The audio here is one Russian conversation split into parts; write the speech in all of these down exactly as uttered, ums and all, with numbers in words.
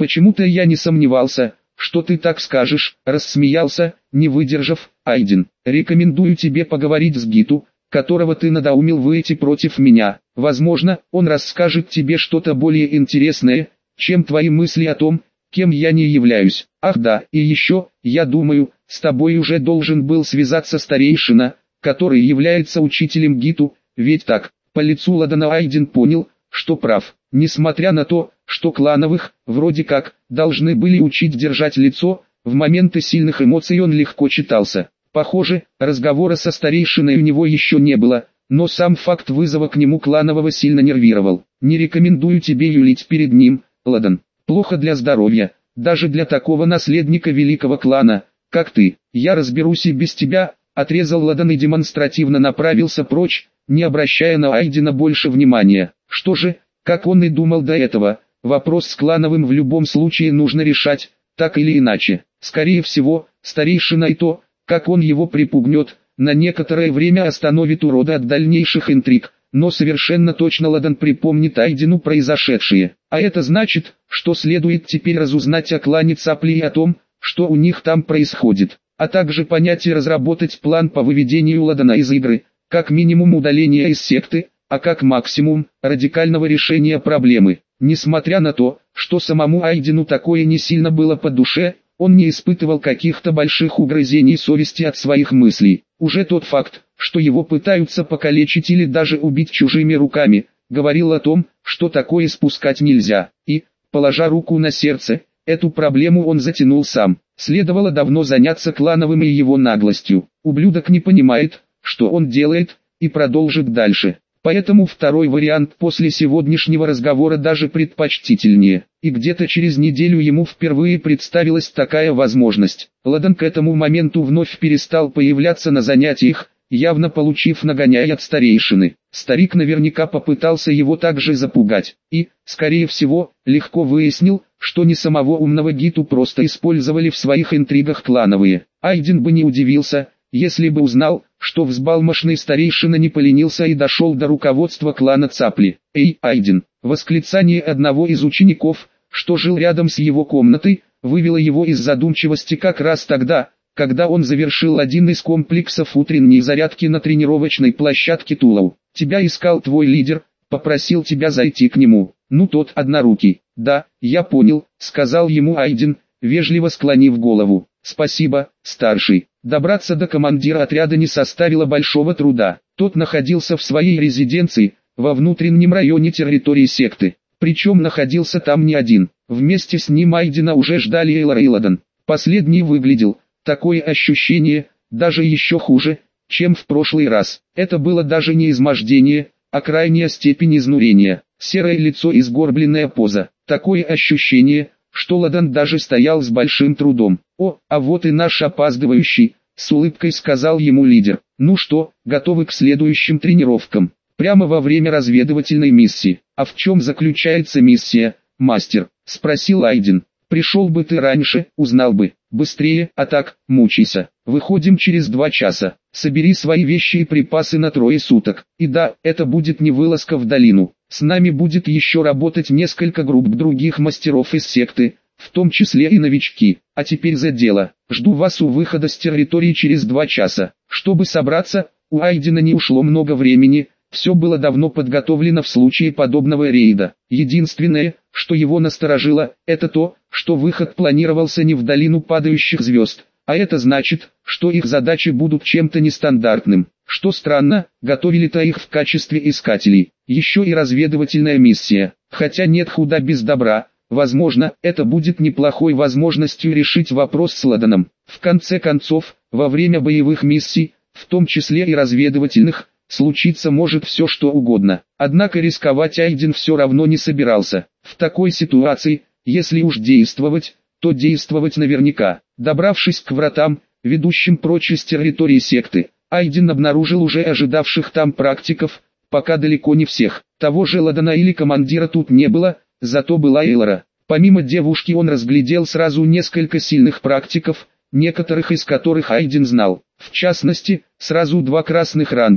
Почему-то я не сомневался, что ты так скажешь, рассмеялся, не выдержав, Айден. Рекомендую тебе поговорить с Гиту, которого ты надоумил выйти против меня. Возможно, он расскажет тебе что-то более интересное, чем твои мысли о том, кем я не являюсь. Ах да, и еще, я думаю, с тобой уже должен был связаться старейшина, который является учителем Гиту, ведь так. По лицу Ладана Айден понял, что прав. Несмотря на то, что клановых, вроде как, должны были учить держать лицо, в моменты сильных эмоций он легко читался. Похоже, разговора со старейшиной у него еще не было, но сам факт вызова к нему кланового сильно нервировал. Не рекомендую тебе юлить перед ним, Ладан. Плохо для здоровья, даже для такого наследника великого клана, как ты. Я разберусь и без тебя, отрезал Ладан и демонстративно направился прочь, не обращая на Айдена больше внимания. Что же, как он и думал до этого, вопрос с клановым в любом случае нужно решать, так или иначе. Скорее всего, старейшина и то, как он его припугнет, на некоторое время остановит урода от дальнейших интриг, но совершенно точно Ладан припомнит Айдену произошедшее. А это значит, что следует теперь разузнать о клане Цапли и о том, что у них там происходит, а также понять и разработать план по выведению Ладана из игры, как минимум удаления из секты, а как максимум, радикального решения проблемы. Несмотря на то, что самому Айдену такое не сильно было по душе, он не испытывал каких-то больших угрызений совести от своих мыслей. Уже тот факт, что его пытаются покалечить или даже убить чужими руками, говорил о том, что такое спускать нельзя. И, положа руку на сердце, эту проблему он затянул сам. Следовало давно заняться клановым и его наглостью. Ублюдок не понимает, что он делает, и продолжит дальше. Поэтому второй вариант после сегодняшнего разговора даже предпочтительнее. И где-то через неделю ему впервые представилась такая возможность. Ладан к этому моменту вновь перестал появляться на занятиях, явно получив нагоняй от старейшины. Старик наверняка попытался его также запугать. И, скорее всего, легко выяснил, что не самого умного Гиту просто использовали в своих интригах клановые. Айден бы не удивился, если бы узнал, что взбалмошный старейшина не поленился и дошел до руководства клана Цапли. «Эй, Айден!» Восклицание одного из учеников, что жил рядом с его комнатой, вывело его из задумчивости как раз тогда, когда он завершил один из комплексов утренней зарядки на тренировочной площадке Тулау. «Тебя искал твой лидер, попросил тебя зайти к нему». «Ну тот однорукий». «Да, я понял», — сказал ему Айден, вежливо склонив голову. «Спасибо, старший». Добраться до командира отряда не составило большого труда. Тот находился в своей резиденции, во внутреннем районе территории секты. Причем находился там не один. Вместе с ним Айдена уже ждали Эйлор и Ладан. Последний выглядел, такое ощущение, даже еще хуже, чем в прошлый раз. Это было даже не измождение, а крайняя степень изнурения. Серое лицо и сгорбленная поза. Такое ощущение, что Ладан даже стоял с большим трудом. «О, а вот и наш опаздывающий», — с улыбкой сказал ему лидер. «Ну что, готовы к следующим тренировкам?» «Прямо во время разведывательной миссии». «А в чем заключается миссия, мастер?» — спросил Айден. «Пришел бы ты раньше, узнал бы. Быстрее, а так, мучайся. Выходим через два часа. Собери свои вещи и припасы на трое суток. И да, это будет не вылазка в долину. С нами будет еще работать несколько групп других мастеров из секты, в том числе и новички. А теперь за дело. Жду вас у выхода с территории через два часа». Чтобы собраться, у Айдена не ушло много времени, все было давно подготовлено в случае подобного рейда. Единственное, что его насторожило, это то, что выход планировался не в долину падающих звезд, а это значит, что их задачи будут чем-то нестандартным. Что странно, готовили-то их в качестве искателей. Еще и разведывательная миссия. Хотя нет худа без добра. Возможно, это будет неплохой возможностью решить вопрос с Ладаном. В конце концов, во время боевых миссий, в том числе и разведывательных, случиться может все что угодно. Однако рисковать Айден все равно не собирался. В такой ситуации, если уж действовать, то действовать наверняка. Добравшись к вратам, ведущим прочь из территории секты, Айден обнаружил уже ожидавших там практиков, пока далеко не всех. Того же Ладана или командира тут не было, зато была Эйлора. Помимо девушки он разглядел сразу несколько сильных практиков, некоторых из которых Айден знал. В частности, сразу два красных ранга,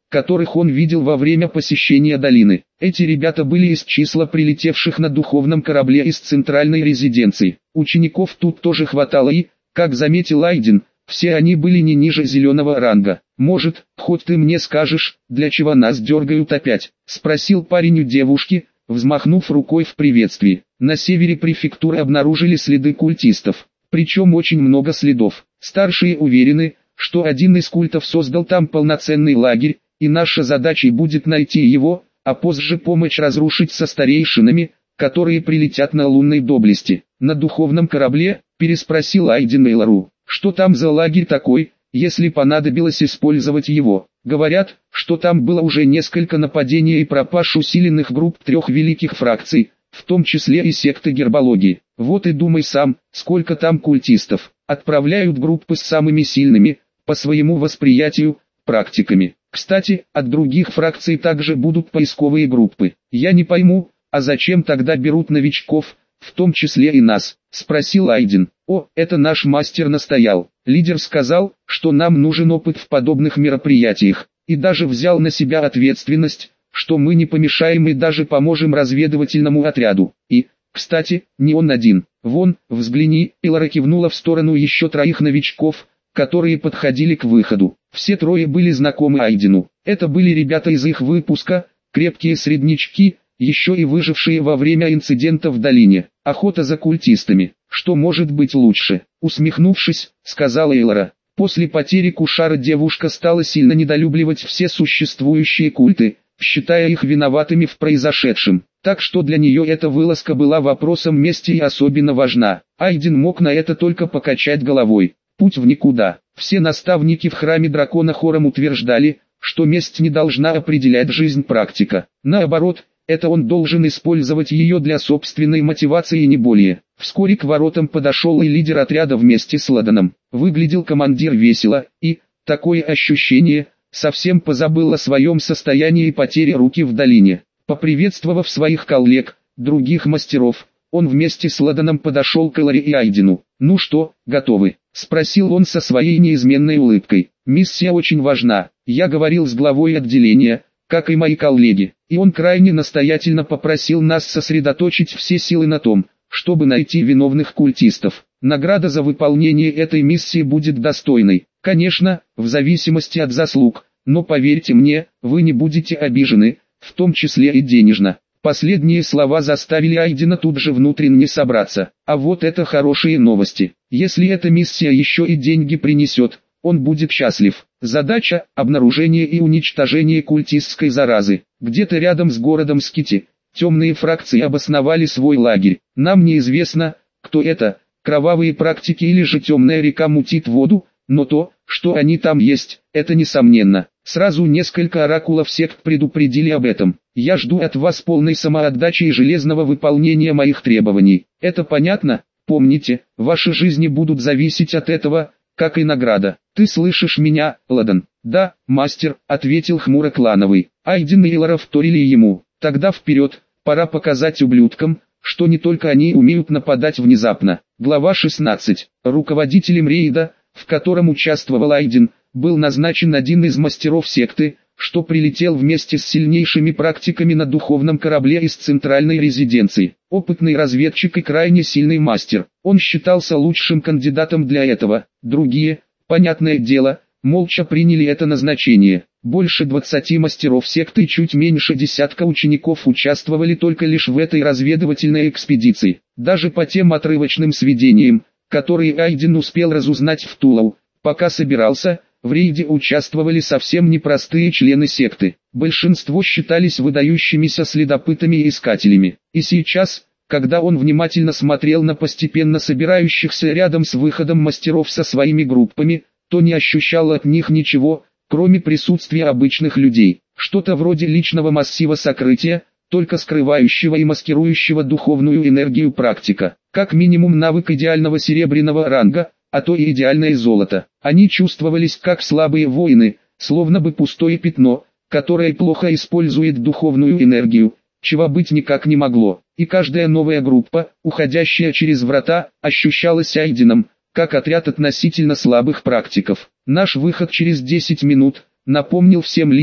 которых он видел во время посещения долины. Эти ребята были из числа прилетевших на духовном корабле из центральной резиденции. Учеников тут тоже хватало и, как заметил Айден, все они были не ниже зеленого ранга. «Может, хоть ты мне скажешь, для чего нас дергают опять?» – спросил парень у девушки, взмахнув рукой в приветствии. На севере префектуры обнаружили следы культистов, причем очень много следов. Старшие уверены, что один из культов создал там полноценный лагерь, и наша задача будет найти его, а позже помочь разрушить со старейшинами, которые прилетят на лунной доблести. «На духовном корабле?» – переспросил Айден Эйлору. «Что там за лагерь такой, если понадобилось использовать его?» «Говорят, что там было уже несколько нападений и пропаж усиленных групп трех великих фракций, в том числе и секты гербологии. Вот и думай сам, сколько там культистов. Отправляют группы с самыми сильными, по своему восприятию, практиками. Кстати, от других фракций также будут поисковые группы. Я не пойму, а зачем тогда берут новичков, в том числе и нас?» – спросил Айден. «О, это наш мастер настоял. Лидер сказал, что нам нужен опыт в подобных мероприятиях, и даже взял на себя ответственность, что мы не помешаем и даже поможем разведывательному отряду. И, кстати, не он один. Вон, взгляни», – Элора кивнула в сторону еще троих новичков, которые подходили к выходу. Все трое были знакомы Айдену. Это были ребята из их выпуска, крепкие среднячки, еще и выжившие во время инцидента в долине. «Охота за культистами. Что может быть лучше?» — усмехнувшись, сказала Элора. После потери Кушара девушка стала сильно недолюбливать все существующие культы, считая их виноватыми в произошедшем. Так что для нее эта вылазка была вопросом мести и особенно важна. Айден мог на это только покачать головой. Путь в никуда. Все наставники в храме дракона хором утверждали, что месть не должна определять жизнь практика. Наоборот, это он должен использовать ее для собственной мотивации и не более. Вскоре к воротам подошел и лидер отряда вместе с Ладаном. Выглядел командир весело, и, такое ощущение, совсем позабыл о своем состоянии и потере руки в долине. Поприветствовав своих коллег, других мастеров, он вместе с Ладаном подошел к Элоре и Айдену. «Ну что, готовы?» – спросил он со своей неизменной улыбкой. «Миссия очень важна. Я говорил с главой отделения, как и мои коллеги, и он крайне настоятельно попросил нас сосредоточить все силы на том, чтобы найти виновных культистов. Награда за выполнение этой миссии будет достойной, конечно, в зависимости от заслуг, но поверьте мне, вы не будете обижены, в том числе и денежно». Последние слова заставили Айдена тут же внутренне собраться. А вот это хорошие новости. Если эта миссия еще и деньги принесет, он будет счастлив. Задача – обнаружение и уничтожение культистской заразы. Где-то рядом с городом Скити, темные фракции обосновали свой лагерь. Нам неизвестно, кто это, кровавые практики или же темная река мутит воду, но то, что они там есть, это несомненно. Сразу несколько оракулов сект предупредили об этом. Я жду от вас полной самоотдачи и железного выполнения моих требований. Это понятно? Помните, ваши жизни будут зависеть от этого, как и награда. Ты слышишь меня, Ладан? Да, мастер, ответил хмуро клановый. Айден и Элора вторили ему. Тогда вперед, пора показать ублюдкам, что не только они умеют нападать внезапно. Глава шестнадцать. Руководителем рейда, в котором участвовал Айден, был назначен один из мастеров секты, что прилетел вместе с сильнейшими практиками на духовном корабле из центральной резиденции. Опытный разведчик и крайне сильный мастер. Он считался лучшим кандидатом для этого. Другие, понятное дело, молча приняли это назначение. Больше двадцати мастеров секты и чуть меньше десятка учеников участвовали только лишь в этой разведывательной экспедиции. Даже по тем отрывочным сведениям, которые Айден успел разузнать в Тулау, пока собирался, в рейде участвовали совсем непростые члены секты. Большинство считались выдающимися следопытами и искателями. И сейчас, когда он внимательно смотрел на постепенно собирающихся рядом с выходом мастеров со своими группами, то не ощущал от них ничего, кроме присутствия обычных людей. Что-то вроде личного массива сокрытия, только скрывающего и маскирующего духовную энергию практика. Как минимум навык идеального серебряного ранга, а то и идеальное золото. Они чувствовались как слабые воины, словно бы пустое пятно, которое плохо использует духовную энергию, чего быть никак не могло. И каждая новая группа, уходящая через врата, ощущалась Айденом, как отряд относительно слабых практиков. «Наш выход через десять минут», напомнил всем лидер,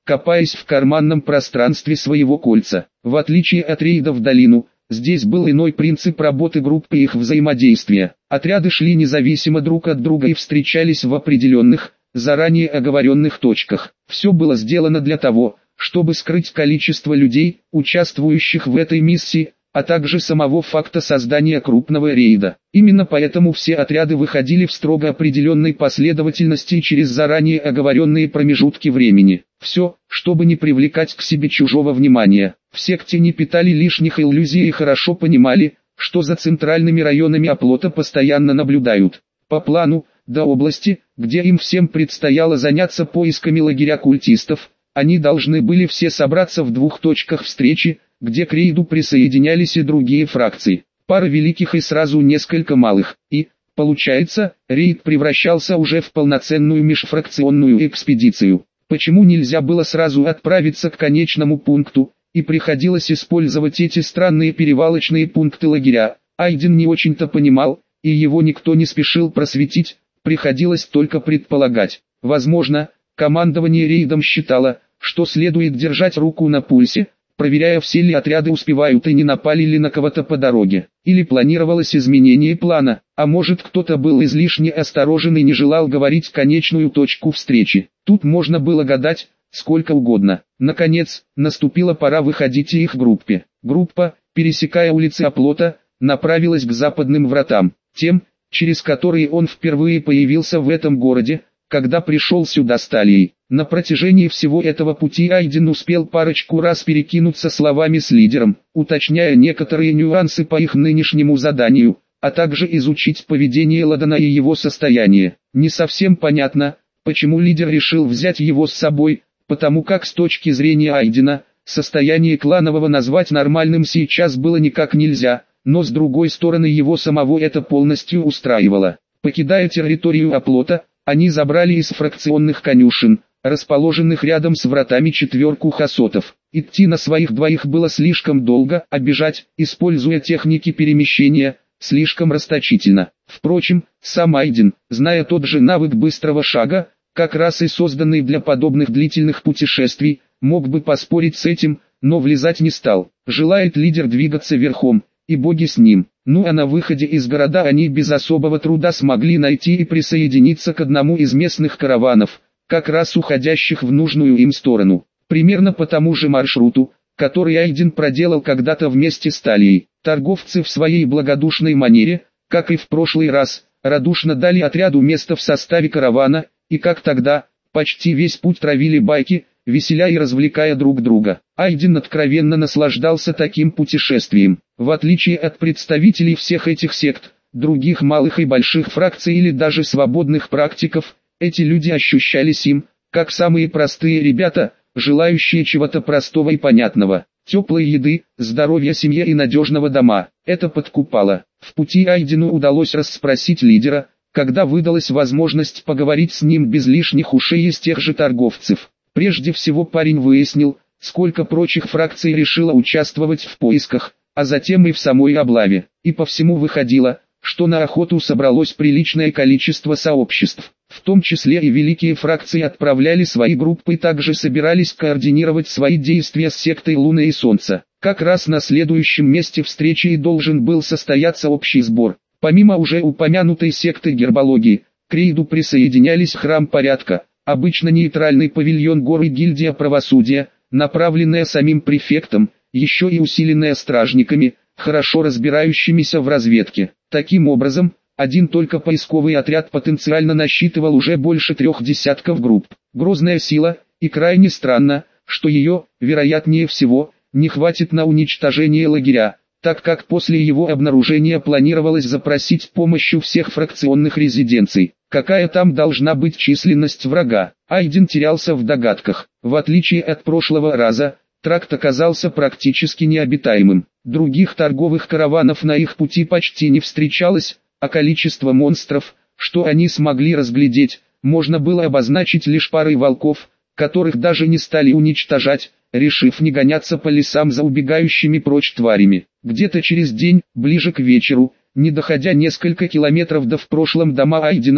копаясь в карманном пространстве своего кольца. В отличие от рейда в долину, здесь был иной принцип работы группы и их взаимодействия. Отряды шли независимо друг от друга и встречались в определенных, заранее оговоренных точках. Все было сделано для того, чтобы скрыть количество людей, участвующих в этой миссии, а также самого факта создания крупного рейда. Именно поэтому все отряды выходили в строго определенной последовательности через заранее оговоренные промежутки времени. Все, чтобы не привлекать к себе чужого внимания. В секте не питали лишних иллюзий и хорошо понимали, что за центральными районами оплота постоянно наблюдают. По плану, до области, где им всем предстояло заняться поисками лагеря культистов, они должны были все собраться в двух точках встречи, где к рейду присоединялись и другие фракции. Пара великих и сразу несколько малых, и, получается, рейд превращался уже в полноценную межфракционную экспедицию. Почему нельзя было сразу отправиться к конечному пункту, и приходилось использовать эти странные перевалочные пункты лагеря, Айден не очень-то понимал, и его никто не спешил просветить, приходилось только предполагать. Возможно, командование рейдом считало, что следует держать руку на пульсе, проверяя, все ли отряды успевают и не напали ли на кого-то по дороге. Или планировалось изменение плана, а может кто-то был излишне осторожен и не желал говорить конечную точку встречи. Тут можно было гадать сколько угодно. Наконец, наступила пора выходить и их группе. Группа, пересекая улицы оплота, направилась к западным вратам, тем, через которые он впервые появился в этом городе, когда пришел сюда с Талией. На протяжении всего этого пути Айден успел парочку раз перекинуться словами с лидером, уточняя некоторые нюансы по их нынешнему заданию, а также изучить поведение Ладана и его состояние. Не совсем понятно, почему лидер решил взять его с собой, потому как с точки зрения Айдена, состояние кланового назвать нормальным сейчас было никак нельзя, но с другой стороны его самого это полностью устраивало. Покидая территорию оплота, они забрали из фракционных конюшен, расположенных рядом с вратами, четверку хасотов. Идти на своих двоих было слишком долго, а бежать, используя техники перемещения, слишком расточительно. Впрочем, сам Айден, зная тот же навык быстрого шага, как раз и созданный для подобных длительных путешествий, мог бы поспорить с этим, но влезать не стал. Желает лидер двигаться верхом, и боги с ним. Ну а на выходе из города они без особого труда смогли найти и присоединиться к одному из местных караванов, как раз уходящих в нужную им сторону. Примерно по тому же маршруту, который Айден проделал когда-то вместе с Талией. Торговцы в своей благодушной манере, как и в прошлый раз, радушно дали отряду место в составе каравана, и как тогда, почти весь путь травили байки, веселя и развлекая друг друга. Айден откровенно наслаждался таким путешествием. В отличие от представителей всех этих сект, других малых и больших фракций или даже свободных практиков, эти люди ощущались им, как самые простые ребята, желающие чего-то простого и понятного. Теплой еды, здоровья семье и надежного дома. Это подкупало. В пути Айдену удалось расспросить лидера, когда выдалась возможность поговорить с ним без лишних ушей из тех же торговцев. Прежде всего парень выяснил, сколько прочих фракций решило участвовать в поисках, а затем и в самой облаве. И по всему выходило, что на охоту собралось приличное количество сообществ. В том числе и великие фракции отправляли свои группы и также собирались координировать свои действия с сектой Луны и Солнца. Как раз на следующем месте встречи и должен был состояться общий сбор. Помимо уже упомянутой секты гербологии, к рейду присоединялись храм порядка, обычно нейтральный павильон горы гильдия правосудия, направленная самим префектом, еще и усиленная стражниками, хорошо разбирающимися в разведке. Таким образом, один только поисковый отряд потенциально насчитывал уже больше трех десятков групп. Грозная сила, и крайне странно, что ее, вероятнее всего, не хватит на уничтожение лагеря, так как после его обнаружения планировалось запросить помощь у всех фракционных резиденций. Какая там должна быть численность врага? Айден терялся в догадках. В отличие от прошлого раза, тракт оказался практически необитаемым. Других торговых караванов на их пути почти не встречалось, а количество монстров, что они смогли разглядеть, можно было обозначить лишь парой волков, которых даже не стали уничтожать, решив не гоняться по лесам за убегающими прочь тварями. Где-то через день, ближе к вечеру, не доходя несколько километров до в прошлом дома Айдена,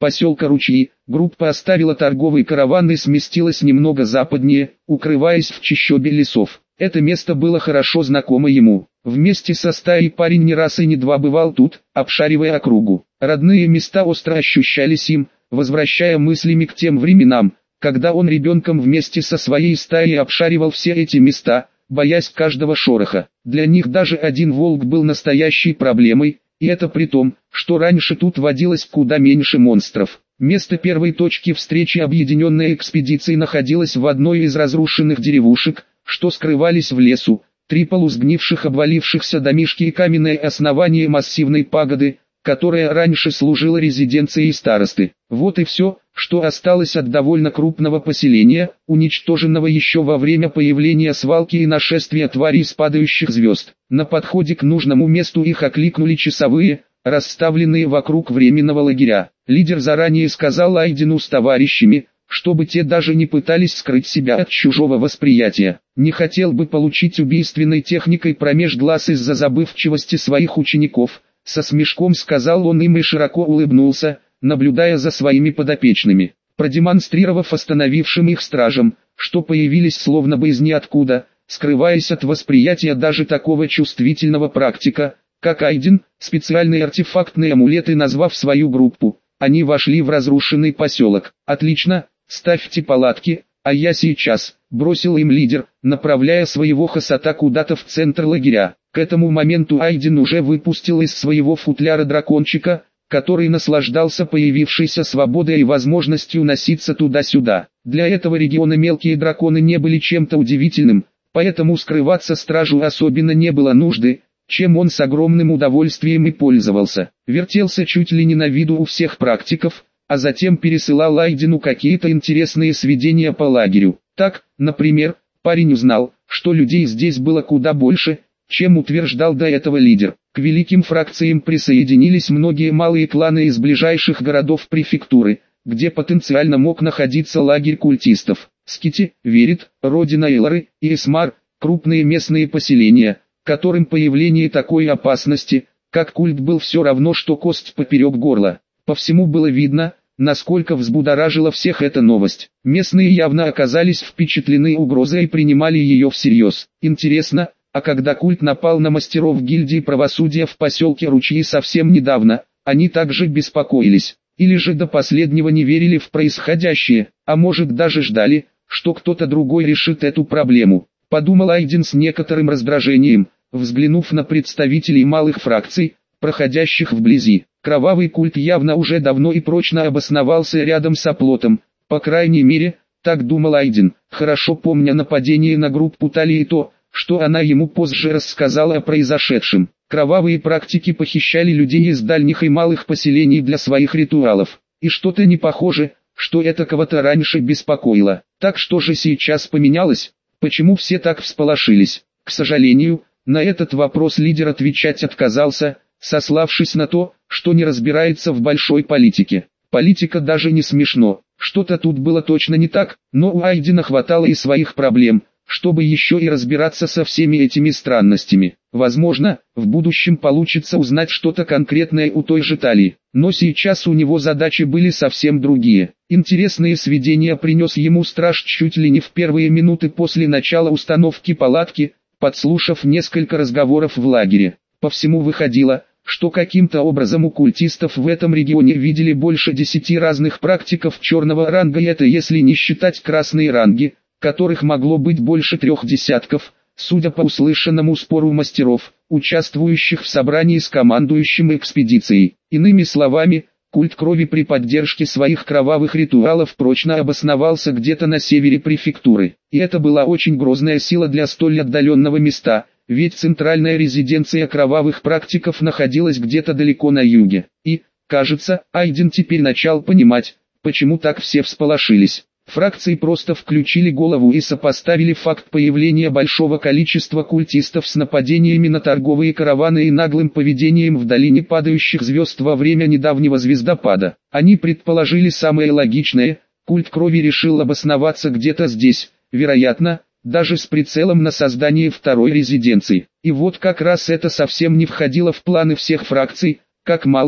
поселка Ручьи, группа оставила торговый караван и сместилась немного западнее, укрываясь в чащобе лесов. Это место было хорошо знакомо ему. Вместе со стаей парень не раз и не два бывал тут, обшаривая округу. Родные места остро ощущались им, возвращая мыслями к тем временам, когда он ребенком вместе со своей стаей обшаривал все эти места, боясь каждого шороха. Для них даже один волк был настоящей проблемой, и это при том, что раньше тут водилось куда меньше монстров. Место первой точки встречи объединенной экспедиции находилось в одной из разрушенных деревушек, что скрывались в лесу. Три полусгнивших обвалившихся домишки и каменное основание массивной пагоды, которая раньше служила резиденцией старосты. Вот и все, что осталось от довольно крупного поселения, уничтоженного еще во время появления свалки и нашествия тварей с падающих звезд. На подходе к нужному месту их окликнули часовые, расставленные вокруг временного лагеря. Лидер заранее сказал Айдену с товарищами, чтобы те даже не пытались скрыть себя от чужого восприятия. Не хотел бы получить убийственной техникой промеж глаз из-за забывчивости своих учеников, со смешком сказал он им и широко улыбнулся, наблюдая за своими подопечными, продемонстрировав остановившим их стражам, что появились словно бы из ниоткуда, скрываясь от восприятия даже такого чувствительного практика, как Айден. Специальные артефактные амулеты назвав свою группу, они вошли в разрушенный поселок. «Отлично, ставьте палатки, а я сейчас», — бросил им лидер, направляя своего хасата куда-то в центр лагеря. К этому моменту Айден уже выпустил из своего футляра дракончика, который наслаждался появившейся свободой и возможностью носиться туда-сюда. Для этого региона мелкие драконы не были чем-то удивительным, поэтому скрываться стражу особенно не было нужды, чем он с огромным удовольствием и пользовался. Вертелся чуть ли не на виду у всех практиков, а затем пересылал Айдену какие-то интересные сведения по лагерю. Так, например, парень узнал, что людей здесь было куда больше, чем утверждал до этого лидер. К великим фракциям присоединились многие малые кланы из ближайших городов префектуры, где потенциально мог находиться лагерь культистов. Скити, Верит, Родина Элары и Эсмар – крупные местные поселения, которым появление такой опасности, как культ, был все равно что кость поперек горла. По всему было видно, насколько взбудоражила всех эта новость. Местные явно оказались впечатлены угрозой и принимали ее всерьез. Интересно, а когда культ напал на мастеров гильдии правосудия в поселке Ручьи совсем недавно, они также беспокоились, или же до последнего не верили в происходящее, а может даже ждали, что кто-то другой решит эту проблему, подумал Айден с некоторым раздражением, взглянув на представителей малых фракций, проходящих вблизи. Кровавый культ явно уже давно и прочно обосновался рядом с оплотом, по крайней мере, так думал Айден, хорошо помня нападение на группу Тали и то, что она ему позже рассказала о произошедшем. Кровавые практики похищали людей из дальних и малых поселений для своих ритуалов, и что-то не похоже, что это кого-то раньше беспокоило. Так что же сейчас поменялось? Почему все так всполошились? К сожалению, на этот вопрос лидер отвечать отказался, сославшись на то, что не разбирается в большой политике. Политика даже не смешно, что-то тут было точно не так, но у Айдена хватало и своих проблем, чтобы еще и разбираться со всеми этими странностями. Возможно, в будущем получится узнать что-то конкретное у той же Талии, но сейчас у него задачи были совсем другие. Интересные сведения принес ему страж чуть ли не в первые минуты после начала установки палатки, подслушав несколько разговоров в лагере. По всему выходило, что каким-то образом у культистов в этом регионе видели больше десяти разных практиков черного ранга, и это если не считать красные ранги, которых могло быть больше трех десятков, судя по услышанному спору мастеров, участвующих в собрании с командующим экспедицией. Иными словами, культ крови при поддержке своих кровавых ритуалов прочно обосновался где-то на севере префектуры. И это была очень грозная сила для столь отдаленного места, ведь центральная резиденция кровавых практиков находилась где-то далеко на юге. И, кажется, Айден теперь начал понимать, почему так все всполошились. Фракции просто включили голову и сопоставили факт появления большого количества культистов с нападениями на торговые караваны и наглым поведением в долине падающих звезд во время недавнего звездопада. Они предположили самое логичное: культ крови решил обосноваться где-то здесь, вероятно, даже с прицелом на создание второй резиденции. И вот как раз это совсем не входило в планы всех фракций, как малых,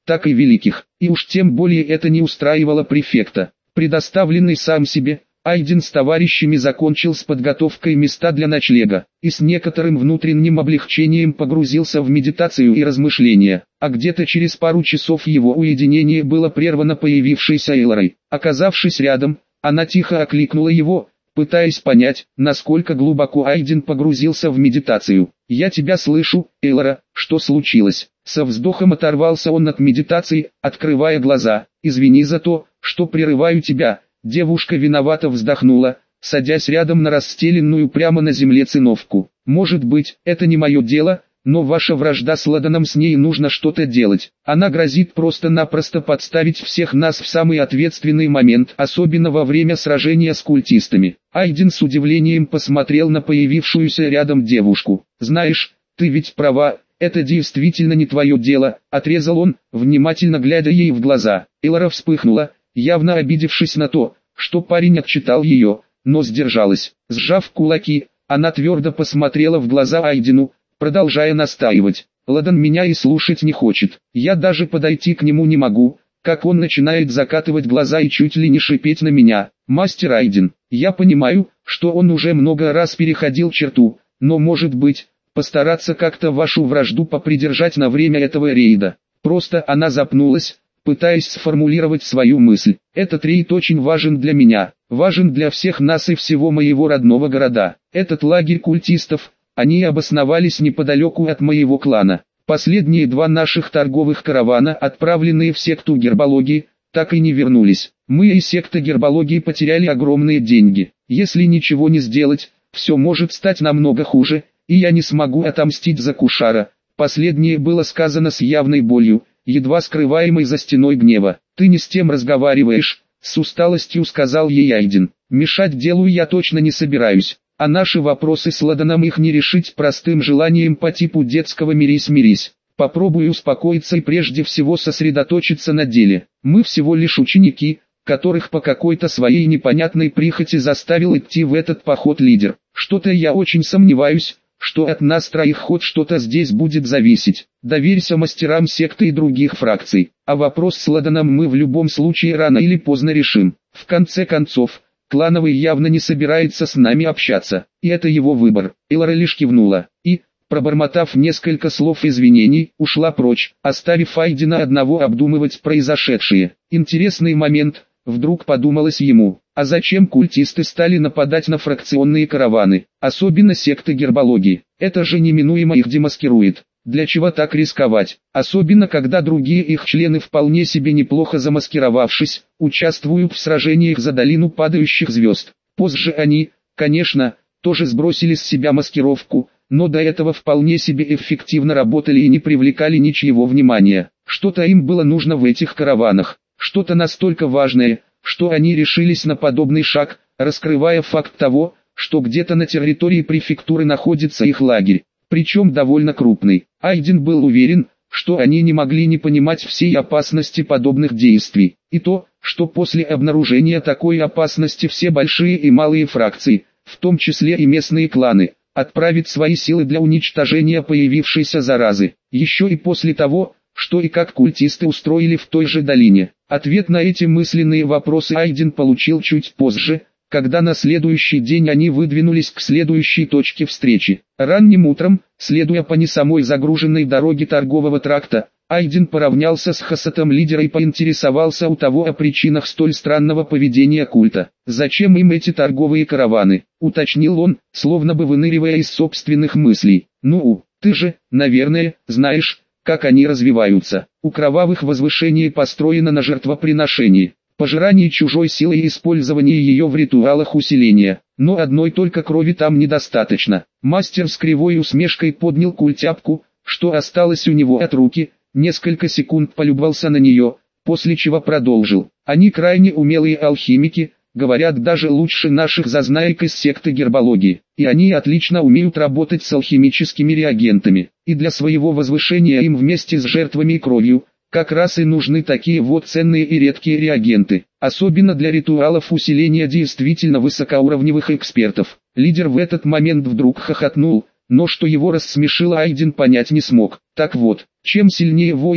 так и великих, и уж тем более это не устраивало префекта. Предоставленный сам себе, Айден с товарищами закончил с подготовкой места для ночлега, и с некоторым внутренним облегчением погрузился в медитацию и размышления, а где-то через пару часов его уединение было прервано появившейся Элорой. Оказавшись рядом, она тихо окликнула его, пытаясь понять, насколько глубоко Айден погрузился в медитацию. «Я тебя слышу, Элора, что случилось?» Со вздохом оторвался он от медитации, открывая глаза. «Извини за то, что прерываю тебя». Девушка виновато вздохнула, садясь рядом на расстеленную прямо на земле циновку. «Может быть, это не мое дело, но ваша вражда с Ладаном, с ней нужно что-то делать. Она грозит просто-напросто подставить всех нас в самый ответственный момент, особенно во время сражения с культистами». Айден с удивлением посмотрел на появившуюся рядом девушку. «Знаешь, ты ведь права, это действительно не твое дело», — отрезал он, внимательно глядя ей в глаза. Элора вспыхнула, явно обидевшись на то, что парень отчитал ее, но сдержалась. Сжав кулаки, она твердо посмотрела в глаза Айдену, продолжая настаивать. «Ладан меня и слушать не хочет. Я даже подойти к нему не могу, как он начинает закатывать глаза и чуть ли не шипеть на меня. Мастер Айден, я понимаю, что он уже много раз переходил черту, но может быть, постараться как-то вашу вражду попридержать на время этого рейда». Просто она запнулась, пытаясь сформулировать свою мысль. «Этот рейд очень важен для меня, важен для всех нас и всего моего родного города. Этот лагерь культистов, они обосновались неподалеку от моего клана. Последние два наших торговых каравана, отправленные в секту гербологии, так и не вернулись. Мы и секта гербологии потеряли огромные деньги. Если ничего не сделать, все может стать намного хуже, и я не смогу отомстить за Кушара». Последнее было сказано с явной болью, едва скрываемой за стеной гнева. «Ты не с тем разговариваешь», — с усталостью сказал ей Айден. «Мешать делу я точно не собираюсь, а наши вопросы с Ладаном их не решить простым желанием по типу детского «мирись-мирись». Попробуй успокоиться и прежде всего сосредоточиться на деле. Мы всего лишь ученики, которых по какой-то своей непонятной прихоти заставил идти в этот поход лидер. Что-то я очень сомневаюсь, что от нас троих хоть что-то здесь будет зависеть. Доверься мастерам секты и других фракций, а вопрос с Ладаном мы в любом случае рано или поздно решим. В конце концов, клановый явно не собирается с нами общаться, и это его выбор». Элора лишь кивнула, и, пробормотав несколько слов извинений, ушла прочь, оставив Айдена одного обдумывать произошедшее. Интересный момент, вдруг подумалось ему. А зачем культисты стали нападать на фракционные караваны, особенно секты гербологии? Это же неминуемо их демаскирует. Для чего так рисковать? Особенно когда другие их члены, вполне себе неплохо замаскировавшись, участвуют в сражениях за долину падающих звезд. Позже они, конечно, тоже сбросили с себя маскировку, но до этого вполне себе эффективно работали и не привлекали ничьего внимания. Что-то им было нужно в этих караванах, что-то настолько важное, что они решились на подобный шаг, раскрывая факт того, что где-то на территории префектуры находится их лагерь, причем довольно крупный. Айден был уверен, что они не могли не понимать всей опасности подобных действий, и то, что после обнаружения такой опасности все большие и малые фракции, в том числе и местные кланы, отправят свои силы для уничтожения появившейся заразы, еще и после того, что и как культисты устроили в той же долине. Ответ на эти мысленные вопросы Айден получил чуть позже, когда на следующий день они выдвинулись к следующей точке встречи. Ранним утром, следуя по не самой загруженной дороге торгового тракта, Айден поравнялся с Хасатом лидера и поинтересовался у того о причинах столь странного поведения культа. «Зачем им эти торговые караваны?» — уточнил он, словно бы выныривая из собственных мыслей. «Ну, ты же, наверное, знаешь, как они развиваются. У кровавых возвышений построено на жертвоприношении, пожирании чужой силы и использовании ее в ритуалах усиления. Но одной только крови там недостаточно». Мастер с кривой усмешкой поднял культяпку, что осталось у него от руки, несколько секунд полюбовался на нее, после чего продолжил. «Они крайне умелые алхимики, говорят, даже лучше наших зазнаек из секты гербологии, и они отлично умеют работать с алхимическими реагентами, и для своего возвышения им вместе с жертвами и кровью, как раз и нужны такие вот ценные и редкие реагенты, особенно для ритуалов усиления действительно высокоуровневых экспертов». Лидер в этот момент вдруг хохотнул, но что его рассмешило, Айден понять не смог. «Так вот, чем сильнее воин,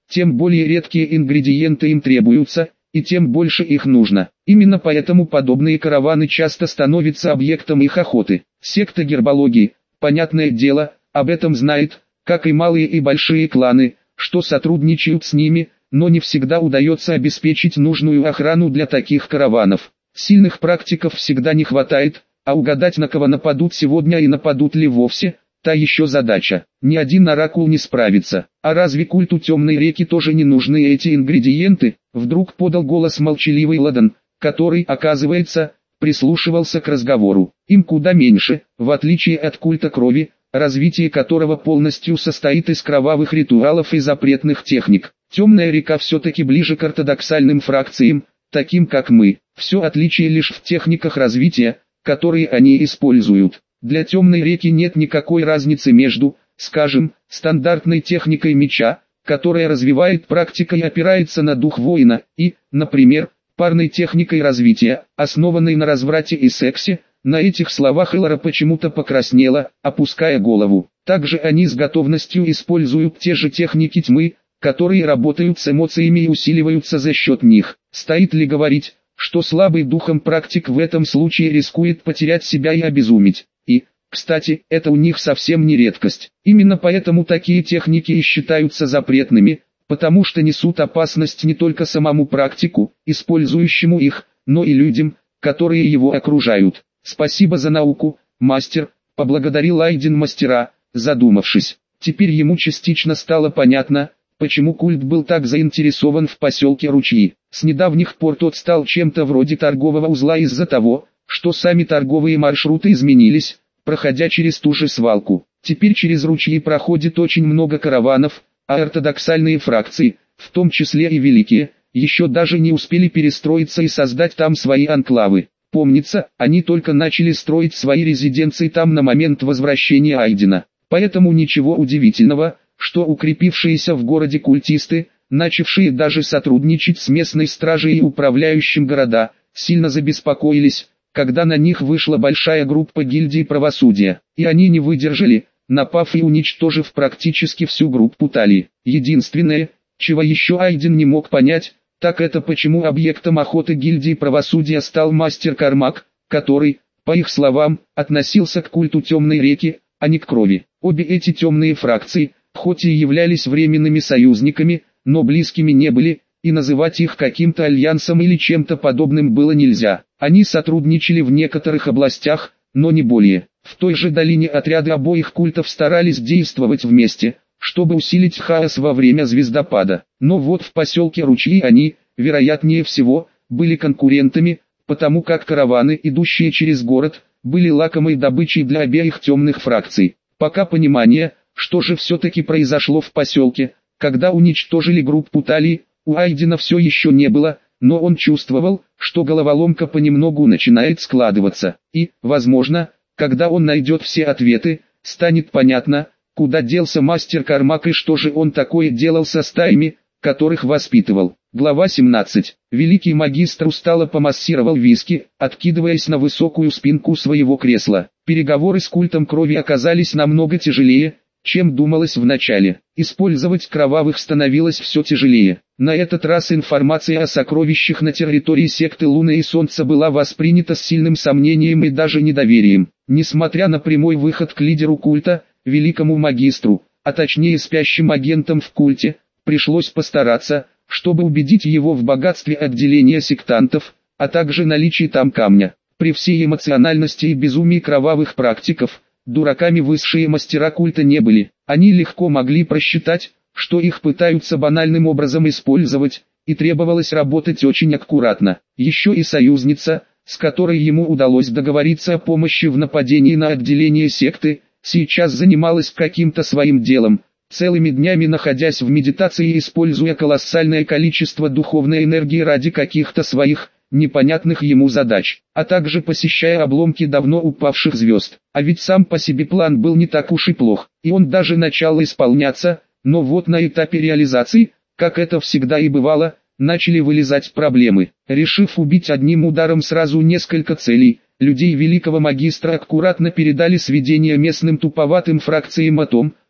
тем более редкие ингредиенты им требуются, и тем больше их нужно. Именно поэтому подобные караваны часто становятся объектом их охоты. Секта гербологии, понятное дело, об этом знает, как и малые и большие кланы, что сотрудничают с ними, но не всегда удается обеспечить нужную охрану для таких караванов. Сильных практиков всегда не хватает, а угадать, на кого нападут сегодня и нападут ли вовсе, та еще задача. Ни один оракул не справится. А разве культу Темной реки тоже не нужны эти ингредиенты? Вдруг подал голос молчаливый Ладан, который, оказывается, прислушивался к разговору. Им куда меньше, в отличие от культа крови, развитие которого полностью состоит из кровавых ритуалов и запретных техник. Темная река все-таки ближе к ортодоксальным фракциям, таким как мы. Все отличие лишь в техниках развития, которые они используют. Для Темной реки нет никакой разницы между, скажем, стандартной техникой меча, которая развивает практика и опирается на дух воина, и, например, парной техникой развития, основанной на разврате и сексе. На этих словах Элора почему-то покраснела, опуская голову. Также они с готовностью используют те же техники тьмы, которые работают с эмоциями и усиливаются за счет них. Стоит ли говорить, что слабый духом практик в этом случае рискует потерять себя и обезуметь? И, кстати, это у них совсем не редкость. Именно поэтому такие техники и считаются запретными, потому что несут опасность не только самому практику, использующему их, но и людям, которые его окружают. «Спасибо за науку, мастер», — поблагодарил Айден мастера, задумавшись. Теперь ему частично стало понятно, почему культ был так заинтересован в поселке Ручьи. С недавних пор тот стал чем-то вроде торгового узла из-за того, что сами торговые маршруты изменились, проходя через ту же свалку. Теперь через Ручьи проходит очень много караванов, а ортодоксальные фракции, в том числе и великие, еще даже не успели перестроиться и создать там свои анклавы. Помнится, они только начали строить свои резиденции там на момент возвращения Айдена. Поэтому ничего удивительного, что укрепившиеся в городе культисты, начавшие даже сотрудничать с местной стражей и управляющим города, сильно забеспокоились, когда на них вышла большая группа гильдии правосудия. И они не выдержали, напав и уничтожив практически всю группу Талии. Единственное, чего еще Айден не мог понять, так это почему объектом охоты гильдии правосудия стал мастер Кармак, который, по их словам, относился к культу Темной реки, а не к крови. Обе эти темные фракции, хоть и являлись временными союзниками, но близкими не были, и называть их каким-то альянсом или чем-то подобным было нельзя. Они сотрудничали в некоторых областях, но не более. В той же долине отряды обоих культов старались действовать вместе, чтобы усилить хаос во время звездопада. Но вот в поселке Ручьи они, вероятнее всего, были конкурентами, потому как караваны, идущие через город, были лакомой добычей для обеих темных фракций. Пока понимание, что же все-таки произошло в поселке, когда уничтожили группу Талии, у Айдена все еще не было, но он чувствовал, что головоломка понемногу начинает складываться. И, возможно, когда он найдет все ответы, станет понятно, куда делся мастер Кармак и что же он такое делал со стаями, которых воспитывал. Глава семнадцать. Великий магистр устало помассировал виски, откидываясь на высокую спинку своего кресла. Переговоры с культом крови оказались намного тяжелее, чем думалось вначале. Использовать кровавых становилось все тяжелее. На этот раз информация о сокровищах на территории секты Луны и Солнца была воспринята с сильным сомнением и даже недоверием. Несмотря на прямой выход к лидеру культа, великому магистру, а точнее спящим агентам в культе, пришлось постараться, чтобы убедить его в богатстве отделения сектантов, а также наличии там камня. При всей эмоциональности и безумии кровавых практиков, дураками высшие мастера культа не были. Они легко могли просчитать, что их пытаются банальным образом использовать, и требовалось работать очень аккуратно. Еще и союзница, с которой ему удалось договориться о помощи в нападении на отделение секты, сейчас занималась каким-то своим делом, целыми днями находясь в медитации и используя колоссальное количество духовной энергии ради каких-то своих, непонятных ему задач, а также посещая обломки давно упавших звезд. А ведь сам по себе план был не так уж и плох, и он даже начал исполняться, но вот на этапе реализации, как это всегда и бывало, начали вылезать проблемы. Решив убить одним ударом сразу несколько целей, людей великого магистра аккуратно передали сведения местным туповатым фракциям о том,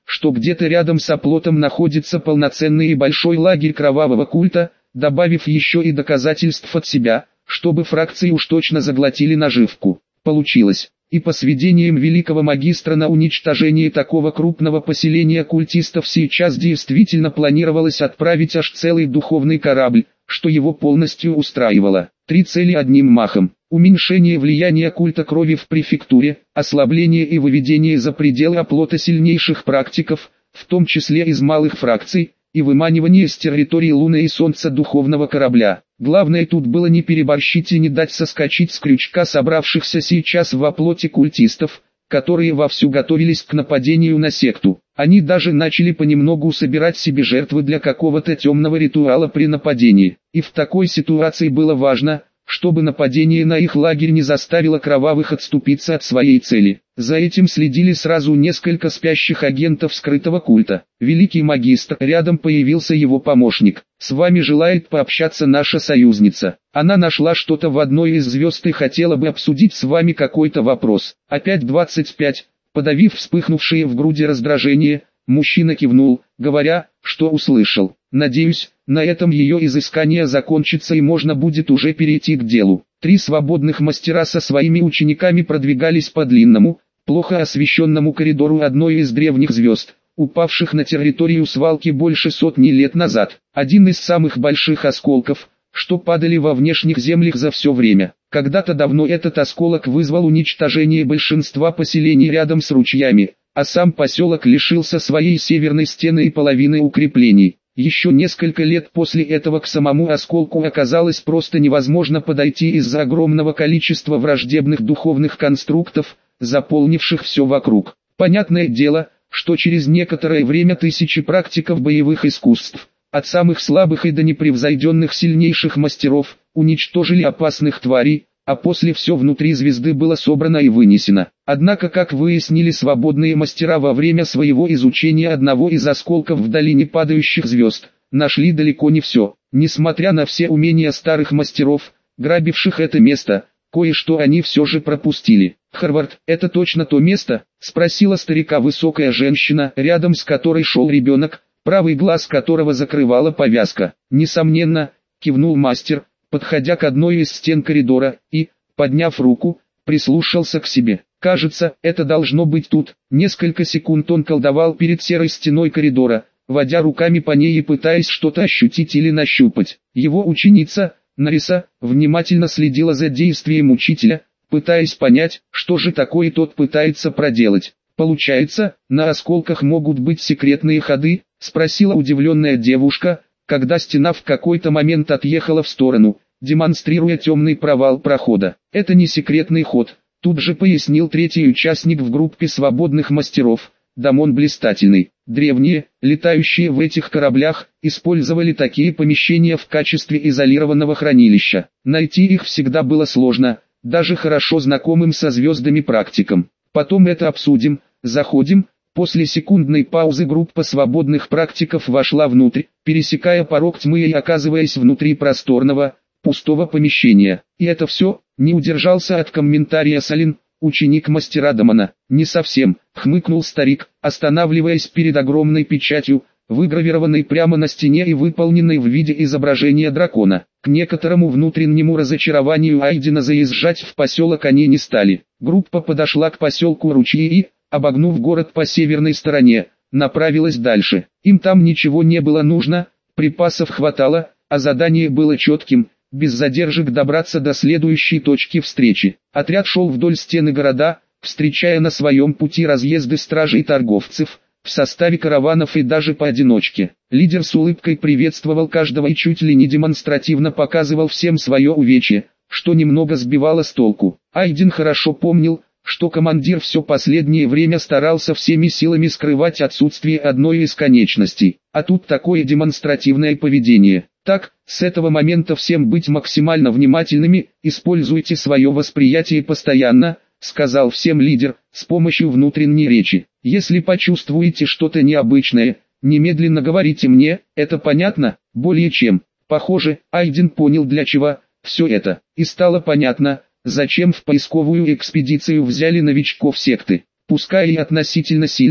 что где-то рядом с оплотом находится полноценный и большой лагерь кровавого культа, добавив еще и доказательств от себя, чтобы фракции уж точно заглотили наживку. Получилось. И по сведениям великого магистра на уничтожение такого крупного поселения культистов сейчас действительно планировалось отправить аж целый духовный корабль, что его полностью устраивало. Три цели одним махом: уменьшение влияния культа крови в префектуре, ослабление и выведение за пределы оплота сильнейших практиков, в том числе из малых фракций, и выманивание с территории Луны и Солнца духовного корабля. Главное тут было не переборщить и не дать соскочить с крючка собравшихся сейчас в оплоте культистов, которые вовсю готовились к нападению на секту. Они даже начали понемногу собирать себе жертвы для какого-то темного ритуала при нападении. И в такой ситуации было важно, чтобы нападение на их лагерь не заставило кровавых отступиться от своей цели. За этим следили сразу несколько спящих агентов скрытого культа. Великий магистр, рядом появился его помощник. С вами желает пообщаться наша союзница. Она нашла что-то в одной из звезд и хотела бы обсудить с вами какой-то вопрос. Опять двадцать пять. Подавив вспыхнувшее в груди раздражение, мужчина кивнул, говоря, что услышал. Надеюсь, на этом ее изыскание закончится и можно будет уже перейти к делу. Три свободных мастера со своими учениками продвигались по длинному, плохо освещенному коридору одной из древних звезд, упавших на территорию свалки больше сотни лет назад. Один из самых больших осколков, что падали во внешних землях за все время. Когда-то давно этот осколок вызвал уничтожение большинства поселений рядом с ручьями, а сам поселок лишился своей северной стены и половины укреплений. Еще несколько лет после этого к самому осколку оказалось просто невозможно подойти из-за огромного количества враждебных духовных конструктов, заполнивших все вокруг. Понятное дело, что через некоторое время тысячи практиков боевых искусств, от самых слабых и до непревзойденных сильнейших мастеров, уничтожили опасных тварей, а после все внутри звезды было собрано и вынесено. Однако, как выяснили свободные мастера во время своего изучения одного из осколков в долине падающих звезд, нашли далеко не все. Несмотря на все умения старых мастеров, грабивших это место, кое-что они все же пропустили. «Харвард, это точно то место?» — спросила старика высокая женщина, рядом с которой шел ребенок, правый глаз которого закрывала повязка. «Несомненно», — кивнул мастер, подходя к одной из стен коридора, и, подняв руку, прислушался к себе. «Кажется, это должно быть тут». Несколько секунд он колдовал перед серой стеной коридора, водя руками по ней и пытаясь что-то ощутить или нащупать. Его ученица, Нариса, внимательно следила за действием учителя, пытаясь понять, что же такое тот пытается проделать. «Получается, на осколках могут быть секретные ходы?» — спросила удивленная девушка, когда стена в какой-то момент отъехала в сторону, демонстрируя темный провал прохода. «Это не секретный ход», — тут же пояснил третий участник в группе свободных мастеров, Дамон Блистательный. Древние, летающие в этих кораблях, использовали такие помещения в качестве изолированного хранилища. Найти их всегда было сложно, даже хорошо знакомым со звездами практикам. «Потом это обсудим, заходим». После секундной паузы группа свободных практиков вошла внутрь, пересекая порог тьмы и оказываясь внутри просторного, пустого помещения. «И это все?» — не удержался от комментария Салин, ученик мастера Дамона. «Не совсем», — хмыкнул старик, останавливаясь перед огромной печатью, выгравированной прямо на стене и выполненной в виде изображения дракона. К некоторому внутреннему разочарованию Айдена заезжать в поселок они не стали. Группа подошла к поселку Ручьи и, обогнув город по северной стороне, направилась дальше. Им там ничего не было нужно, припасов хватало, а задание было четким, без задержек добраться до следующей точки встречи. Отряд шел вдоль стены города, встречая на своем пути разъезды стражей и торговцев, в составе караванов и даже поодиночке. Лидер с улыбкой приветствовал каждого и чуть ли не демонстративно показывал всем свое увечье, что немного сбивало с толку. Айден хорошо помнил, что командир все последнее время старался всеми силами скрывать отсутствие одной из конечностей, а тут такое демонстративное поведение. Так, с этого момента всем быть максимально внимательными, используйте свое восприятие постоянно, сказал всем лидер, с помощью внутренней речи. Если почувствуете что-то необычное, немедленно говорите мне, это понятно? Более чем. Похоже, Айден понял для чего все это, и стало понятно, зачем в поисковую экспедицию взяли новичков секты. Пускай и относительно сильных,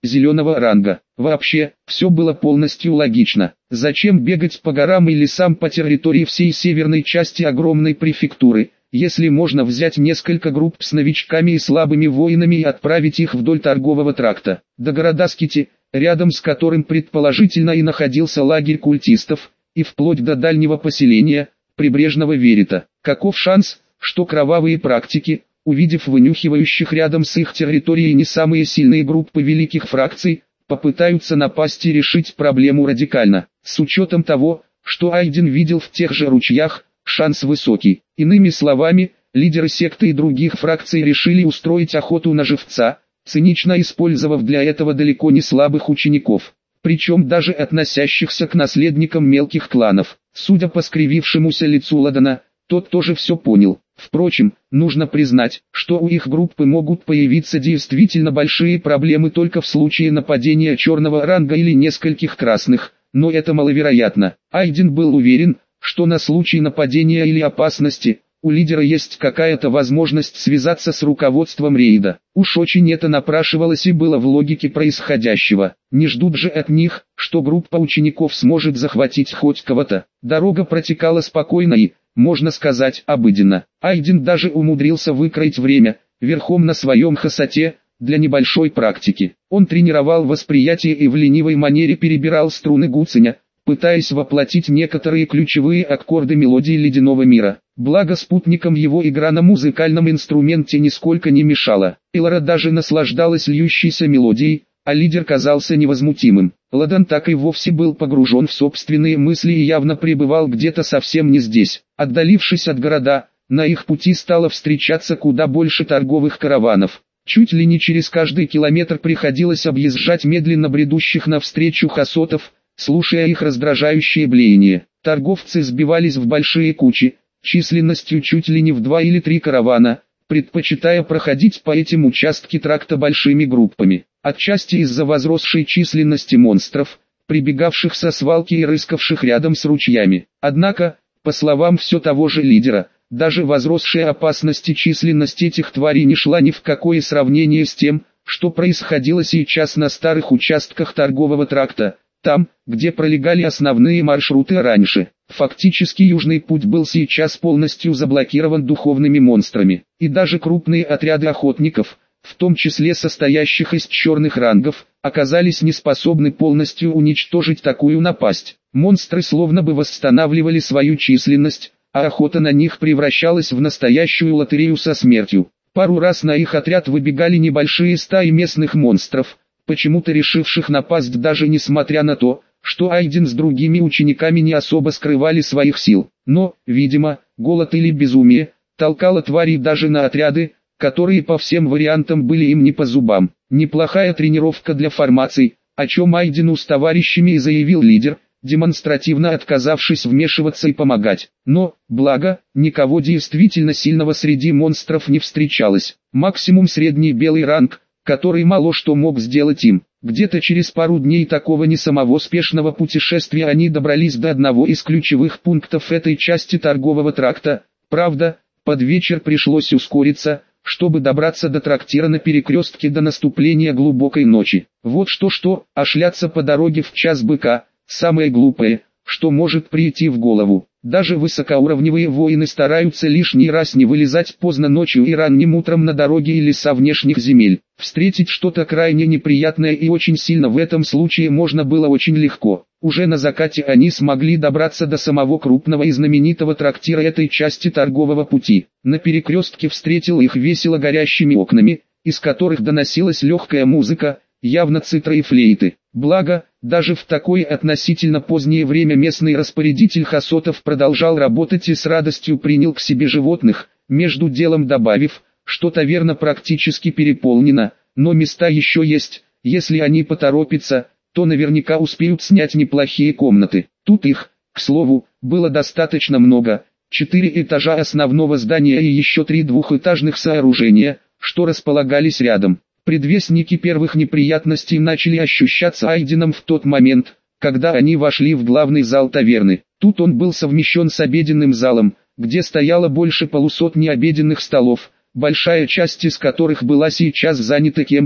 зеленого ранга. Вообще, все было полностью логично. Зачем бегать по горам и лесам по территории всей северной части огромной префектуры, если можно взять несколько групп с новичками и слабыми воинами и отправить их вдоль торгового тракта, до города Скити, рядом с которым предположительно и находился лагерь культистов, и вплоть до дальнего поселения, прибрежного Верита. Каков шанс, что кровавые практики, увидев вынюхивающих рядом с их территорией не самые сильные группы великих фракций, попытаются напасть и решить проблему радикально, с учетом того, что Айден видел в тех же ручьях, шанс высокий. Иными словами, лидеры секты и других фракций решили устроить охоту на живца, цинично использовав для этого далеко не слабых учеников, причем даже относящихся к наследникам мелких кланов. Судя по скривившемуся лицу Ладана, тот тоже все понял. Впрочем, нужно признать, что у их группы могут появиться действительно большие проблемы только в случае нападения черного ранга или нескольких красных, но это маловероятно. Айден был уверен, что на случай нападения или опасности, у лидера есть какая-то возможность связаться с руководством рейда. Уж очень это напрашивалось и было в логике происходящего. Не ждут же от них, что группа учеников сможет захватить хоть кого-то. Дорога протекала спокойно и, можно сказать, обыденно. Айден даже умудрился выкроить время, верхом на своем хасате, для небольшой практики. Он тренировал восприятие и в ленивой манере перебирал струны гуценя, пытаясь воплотить некоторые ключевые аккорды мелодии ледяного мира. Благо спутникам его игра на музыкальном инструменте нисколько не мешала. Элора даже наслаждалась льющейся мелодией, а лидер казался невозмутимым. Ладан так и вовсе был погружен в собственные мысли и явно пребывал где-то совсем не здесь. Отдалившись от города, на их пути стало встречаться куда больше торговых караванов. Чуть ли не через каждый километр приходилось объезжать медленно бредущих навстречу хасотов, слушая их раздражающее блеяние. Торговцы сбивались в большие кучи, численностью чуть ли не в два или три каравана, предпочитая проходить по этим участки тракта большими группами. Отчасти из-за возросшей численности монстров, прибегавших со свалки и рыскавших рядом с ручьями. Однако, по словам все того же лидера, даже возросшая опасность и численность этих тварей не шла ни в какое сравнение с тем, что происходило сейчас на старых участках торгового тракта, там, где пролегали основные маршруты раньше. Фактически южный путь был сейчас полностью заблокирован духовными монстрами, и даже крупные отряды охотников, в том числе состоящих из черных рангов, оказались не способны полностью уничтожить такую напасть. Монстры словно бы восстанавливали свою численность, а охота на них превращалась в настоящую лотерею со смертью. Пару раз на их отряд выбегали небольшие стаи местных монстров, почему-то решивших напасть даже несмотря на то, что Айден с другими учениками не особо скрывали своих сил. Но, видимо, голод или безумие толкало тварей даже на отряды, которые по всем вариантам были им не по зубам. Неплохая тренировка для формаций, о чем Айдену с товарищами и заявил лидер, демонстративно отказавшись вмешиваться и помогать. Но, благо, никого действительно сильного среди монстров не встречалось. Максимум средний белый ранг, который мало что мог сделать им. Где-то через пару дней такого не самого спешного путешествия они добрались до одного из ключевых пунктов этой части торгового тракта. Правда, под вечер пришлось ускориться, чтобы добраться до трактира на перекрестке до наступления глубокой ночи. Вот что-что, а шляться по дороге в час быка – самое глупое, что может прийти в голову. Даже высокоуровневые воины стараются лишний раз не вылезать поздно ночью и ранним утром на дороге и леса внешних земель. Встретить что-то крайне неприятное и очень сильно в этом случае можно было очень легко. Уже на закате они смогли добраться до самого крупного и знаменитого трактира этой части торгового пути. На перекрестке встретил их весело горящими окнами, из которых доносилась легкая музыка, явно цитра и флейты. Благо, даже в такое относительно позднее время местный распорядитель хасотов продолжал работать и с радостью принял к себе животных, между делом добавив, что таверна практически переполнена, но места еще есть, если они поторопятся, то наверняка успеют снять неплохие комнаты. Тут их, к слову, было достаточно много, четыре этажа основного здания и еще три двухэтажных сооружения, что располагались рядом. Предвестники первых неприятностей начали ощущаться Айденом в тот момент, когда они вошли в главный зал таверны. Тут он был совмещен с обеденным залом, где стояло больше полусотни обеденных столов, большая часть из которых была сейчас занята кем-то.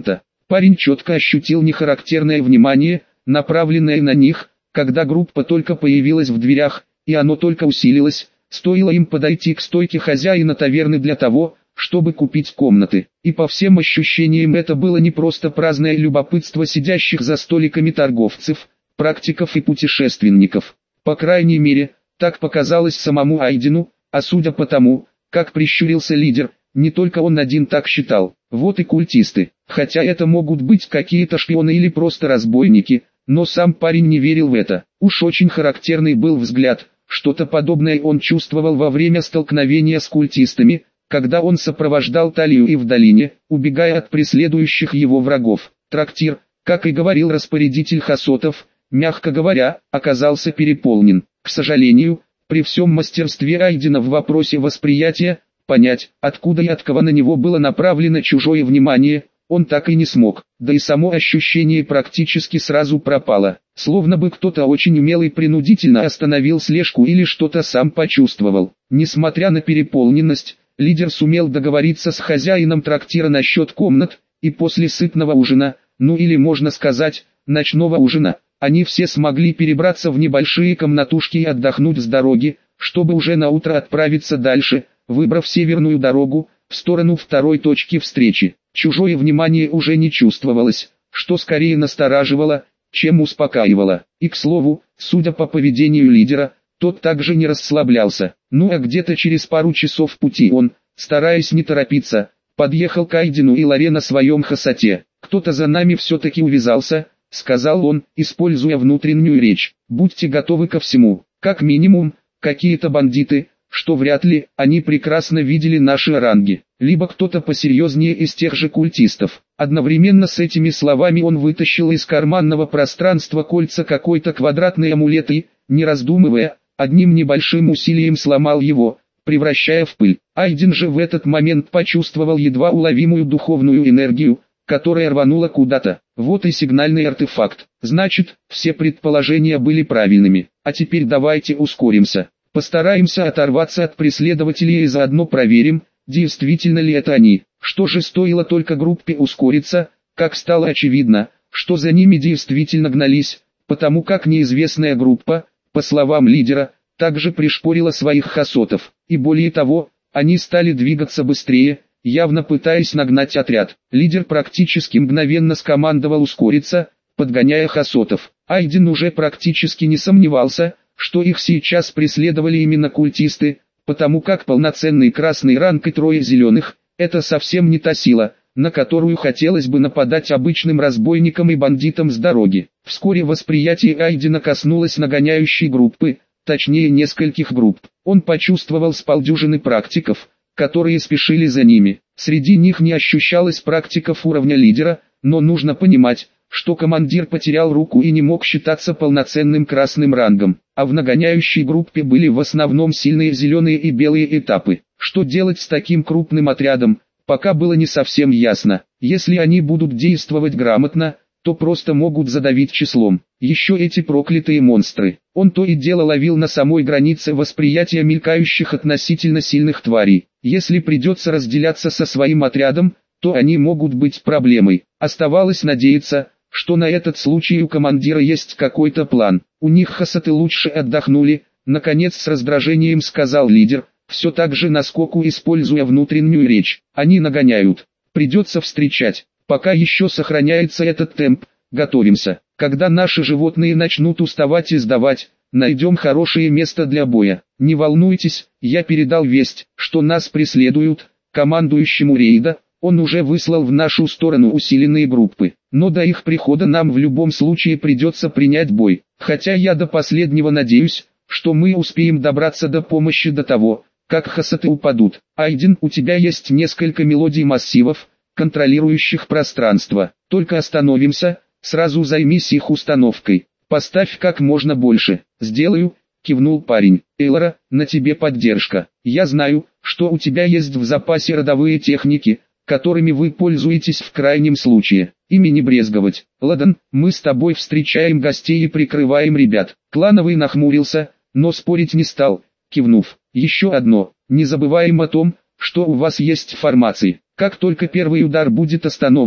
Парень четко ощутил нехарактерное внимание, направленное на них, когда группа только появилась в дверях, и оно только усилилось, стоило им подойти к стойке хозяина таверны для того, чтобы купить комнаты. И по всем ощущениям это было не просто праздное любопытство сидящих за столиками торговцев, практиков и путешественников. По крайней мере, так показалось самому Айдену, а судя по тому, как прищурился лидер, не только он один так считал. Вот и культисты, хотя это могут быть какие-то шпионы или просто разбойники, но сам парень не верил в это. Уж очень характерный был взгляд, что-то подобное он чувствовал во время столкновения с культистами, когда он сопровождал Талию и в долине, убегая от преследующих его врагов. Трактир, как и говорил распорядитель Хасотов, мягко говоря, оказался переполнен. К сожалению, при всем мастерстве Айдена в вопросе восприятия, понять, откуда и от кого на него было направлено чужое внимание, он так и не смог, да и само ощущение практически сразу пропало, словно бы кто-то очень умелый принудительно остановил слежку или что-то сам почувствовал. Несмотря на переполненность, лидер сумел договориться с хозяином трактира насчет комнат, и после сытного ужина, ну или можно сказать, ночного ужина, они все смогли перебраться в небольшие комнатушки и отдохнуть с дороги, чтобы уже на утро отправиться дальше, выбрав северную дорогу, в сторону второй точки встречи. Чужое внимание уже не чувствовалось, что скорее настораживало, чем успокаивало. И к слову, судя по поведению лидера, тот также не расслаблялся. Ну а где-то через пару часов пути он, стараясь не торопиться, подъехал к Айдену и Ларе на своем хасоте. «Кто-то за нами все-таки увязался», — сказал он, используя внутреннюю речь. «Будьте готовы ко всему, как минимум, какие-то бандиты, что вряд ли, они прекрасно видели наши ранги, либо кто-то посерьезнее из тех же культистов». Одновременно с этими словами он вытащил из карманного пространства кольца какой-то квадратный амулет и, не раздумывая, одним небольшим усилием сломал его, превращая в пыль. Айден же в этот момент почувствовал едва уловимую духовную энергию, которая рванула куда-то. Вот и сигнальный артефакт. Значит, все предположения были правильными. А теперь давайте ускоримся. Постараемся оторваться от преследователей и заодно проверим, действительно ли это они. Что же стоило только группе ускориться, как стало очевидно, что за ними действительно гнались, потому как неизвестная группа, по словам лидера, также пришпорила своих хасотов. И более того, они стали двигаться быстрее, явно пытаясь нагнать отряд. Лидер практически мгновенно скомандовал ускориться, подгоняя хасотов. Айден уже практически не сомневался, что их сейчас преследовали именно культисты, потому как полноценный красный ранг и трое зеленых – это совсем не та сила, на которую хотелось бы нападать обычным разбойникам и бандитам с дороги. Вскоре восприятие Айдена коснулось нагоняющей группы, точнее нескольких групп. Он почувствовал с полдюжины практиков, которые спешили за ними. Среди них не ощущалось практиков уровня лидера, но нужно понимать, что командир потерял руку и не мог считаться полноценным красным рангом, а в нагоняющей группе были в основном сильные зеленые и белые этапы. Что делать с таким крупным отрядом, пока было не совсем ясно. Если они будут действовать грамотно, то просто могут задавить числом. Еще эти проклятые монстры. Он то и дело ловил на самой границе восприятия мелькающих относительно сильных тварей. Если придется разделяться со своим отрядом, то они могут быть проблемой. Оставалось надеяться, что на этот случай у командира есть какой-то план. У них хасоты лучше отдохнули, наконец с раздражением сказал лидер, все так же наскоку используя внутреннюю речь. Они нагоняют. Придется встречать. Пока еще сохраняется этот темп, готовимся. Когда наши животные начнут уставать и сдавать, найдем хорошее место для боя. Не волнуйтесь, я передал весть, что нас преследуют, командующему рейда. Он уже выслал в нашу сторону усиленные группы, но до их прихода нам в любом случае придется принять бой. Хотя я до последнего надеюсь, что мы успеем добраться до помощи до того, как хасоты упадут. Айден, у тебя есть несколько мелодий массивов, контролирующих пространство. Только остановимся, сразу займись их установкой. Поставь как можно больше. Сделаю, кивнул парень. Элора, на тебе поддержка. Я знаю, что у тебя есть в запасе родовые техники, которыми вы пользуетесь в крайнем случае. Ими не брезговать. Ладан, мы с тобой встречаем гостей и прикрываем ребят. Клановый нахмурился, но спорить не стал, кивнув. Еще одно, не забываем о том, что у вас есть формации. Как только первый удар будет остановлен,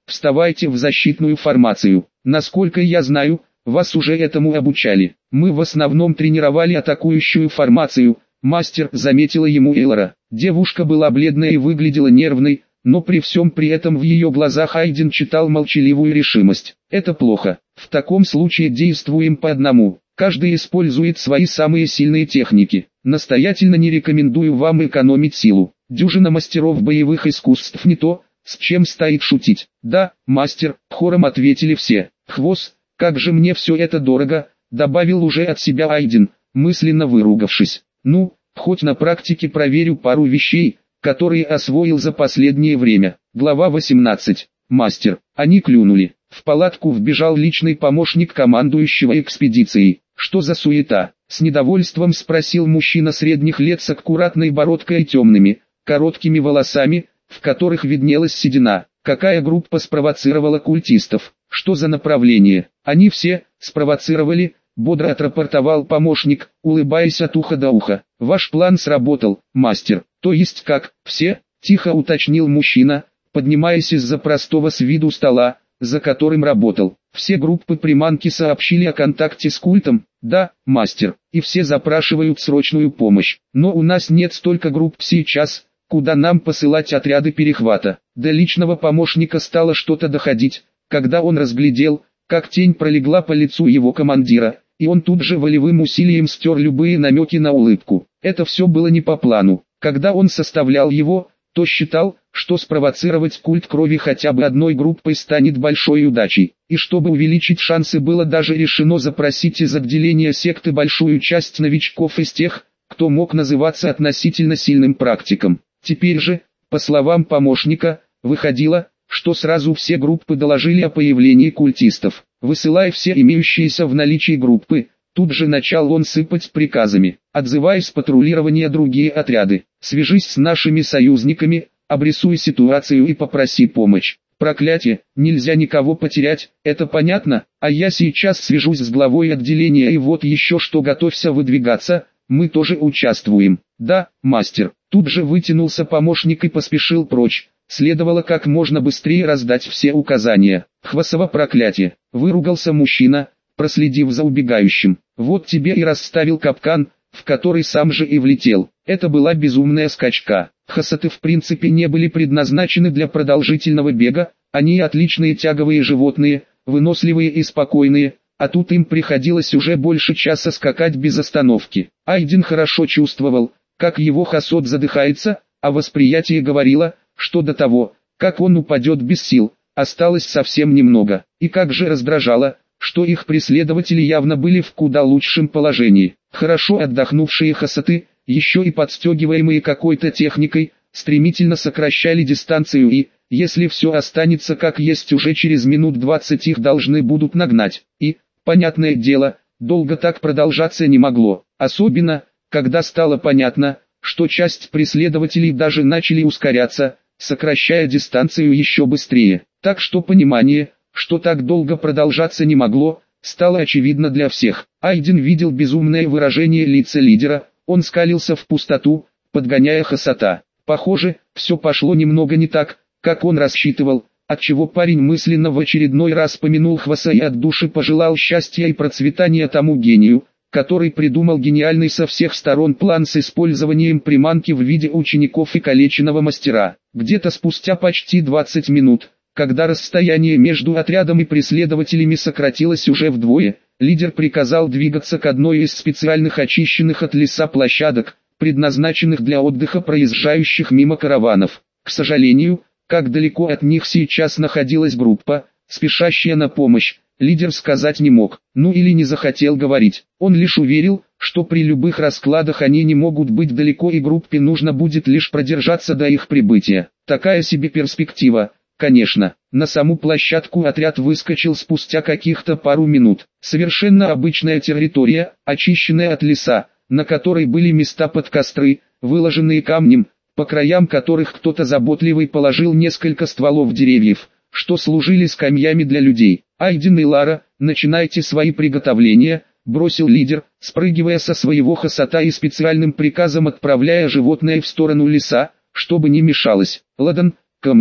вставайте в защитную формацию. Насколько я знаю, вас уже этому обучали. Мы в основном тренировали атакующую формацию, мастер, заметила ему Элора. Девушка была бледная и выглядела нервной, но при всем при этом в ее глазах Айден читал молчаливую решимость. Это плохо. В таком случае действуем по одному. Каждый использует свои самые сильные техники. Настоятельно не рекомендую вам экономить силу. Дюжина мастеров боевых искусств не то, с чем стоит шутить. Да, мастер, хором ответили все. Хвост, как же мне все это дорого, добавил уже от себя Айден, мысленно выругавшись. Ну, хоть на практике проверю пару вещей, которые освоил за последнее время. Глава восемнадцать. Мастер. Они клюнули. В палатку вбежал личный помощник командующего экспедицией. Что за суета? С недовольством спросил мужчина средних лет с аккуратной бородкой и темными, короткими волосами, в которых виднелась седина. Какая группа спровоцировала культистов? Что за направление? Они все спровоцировали, бодро отрапортовал помощник, улыбаясь от уха до уха. Ваш план сработал, мастер. То есть как, все? Тихо уточнил мужчина, поднимаясь из-за простого с виду стола, за которым работал. Все группы приманки сообщили о контакте с культом. Да, мастер, и все запрашивают срочную помощь. Но у нас нет столько групп сейчас, куда нам посылать отряды перехвата. До личного помощника стало что-то доходить, когда он разглядел, как тень пролегла по лицу его командира, и он тут же волевым усилием стер любые намеки на улыбку. Это все было не по плану. Когда он составлял его, то считал, что спровоцировать культ крови хотя бы одной группой станет большой удачей. И чтобы увеличить шансы, было даже решено запросить из отделения секты большую часть новичков из тех, кто мог называться относительно сильным практиком. Теперь же, по словам помощника, выходило, что сразу все группы доложили о появлении культистов. Высылая все имеющиеся в наличии группы, тут же начал он сыпать приказами. Отзываясь с патрулирования другие отряды, свяжись с нашими союзниками, обрисуй ситуацию и попроси помощь. Проклятие, нельзя никого потерять, это понятно? А я сейчас свяжусь с главой отделения, и вот еще что, готовься выдвигаться, мы тоже участвуем. Да, мастер. Тут же вытянулся помощник и поспешил прочь. Следовало как можно быстрее раздать все указания. Хвосово проклятие, выругался мужчина, проследив за убегающим. Вот тебе и расставил капкан, в который сам же и влетел. Это была безумная скачка. Хасаты в принципе не были предназначены для продолжительного бега, они отличные тяговые животные, выносливые и спокойные, а тут им приходилось уже больше часа скакать без остановки. Айден хорошо чувствовал, как его хасот задыхается, а восприятие говорило, что до того, как он упадет без сил, осталось совсем немного. И как же раздражало, что их преследователи явно были в куда лучшем положении. Хорошо отдохнувшие хасаты, еще и подстегиваемые какой-то техникой, стремительно сокращали дистанцию и, если все останется как есть, уже через минут двадцать их должны будут нагнать. И, понятное дело, долго так продолжаться не могло. Особенно, когда стало понятно, что часть преследователей даже начали ускоряться, сокращая дистанцию еще быстрее. Так что понимание, что так долго продолжаться не могло, стало очевидно для всех. Айден видел безумное выражение лица лидера, он скалился в пустоту, подгоняя хасата. Похоже, все пошло немного не так, как он рассчитывал, отчего парень мысленно в очередной раз помянул Хвоса и от души пожелал счастья и процветания тому гению, который придумал гениальный со всех сторон план с использованием приманки в виде учеников и калеченного мастера. Где-то спустя почти двадцать минут, когда расстояние между отрядом и преследователями сократилось уже вдвое, лидер приказал двигаться к одной из специальных очищенных от леса площадок, предназначенных для отдыха проезжающих мимо караванов. К сожалению, как далеко от них сейчас находилась группа, спешащая на помощь, лидер сказать не мог, ну или не захотел говорить. Он лишь уверил, что при любых раскладах они не могут быть далеко и группе нужно будет лишь продержаться до их прибытия. Такая себе перспектива. Конечно, на саму площадку отряд выскочил спустя каких-то пару минут. Совершенно обычная территория, очищенная от леса, на которой были места под костры, выложенные камнем, по краям которых кто-то заботливый положил несколько стволов деревьев, что служили скамьями для людей. Айден и Лара, начинайте свои приготовления, бросил лидер, спрыгивая со своего хасата и специальным приказом отправляя животное в сторону леса, чтобы не мешалось. Ладан, ко мне.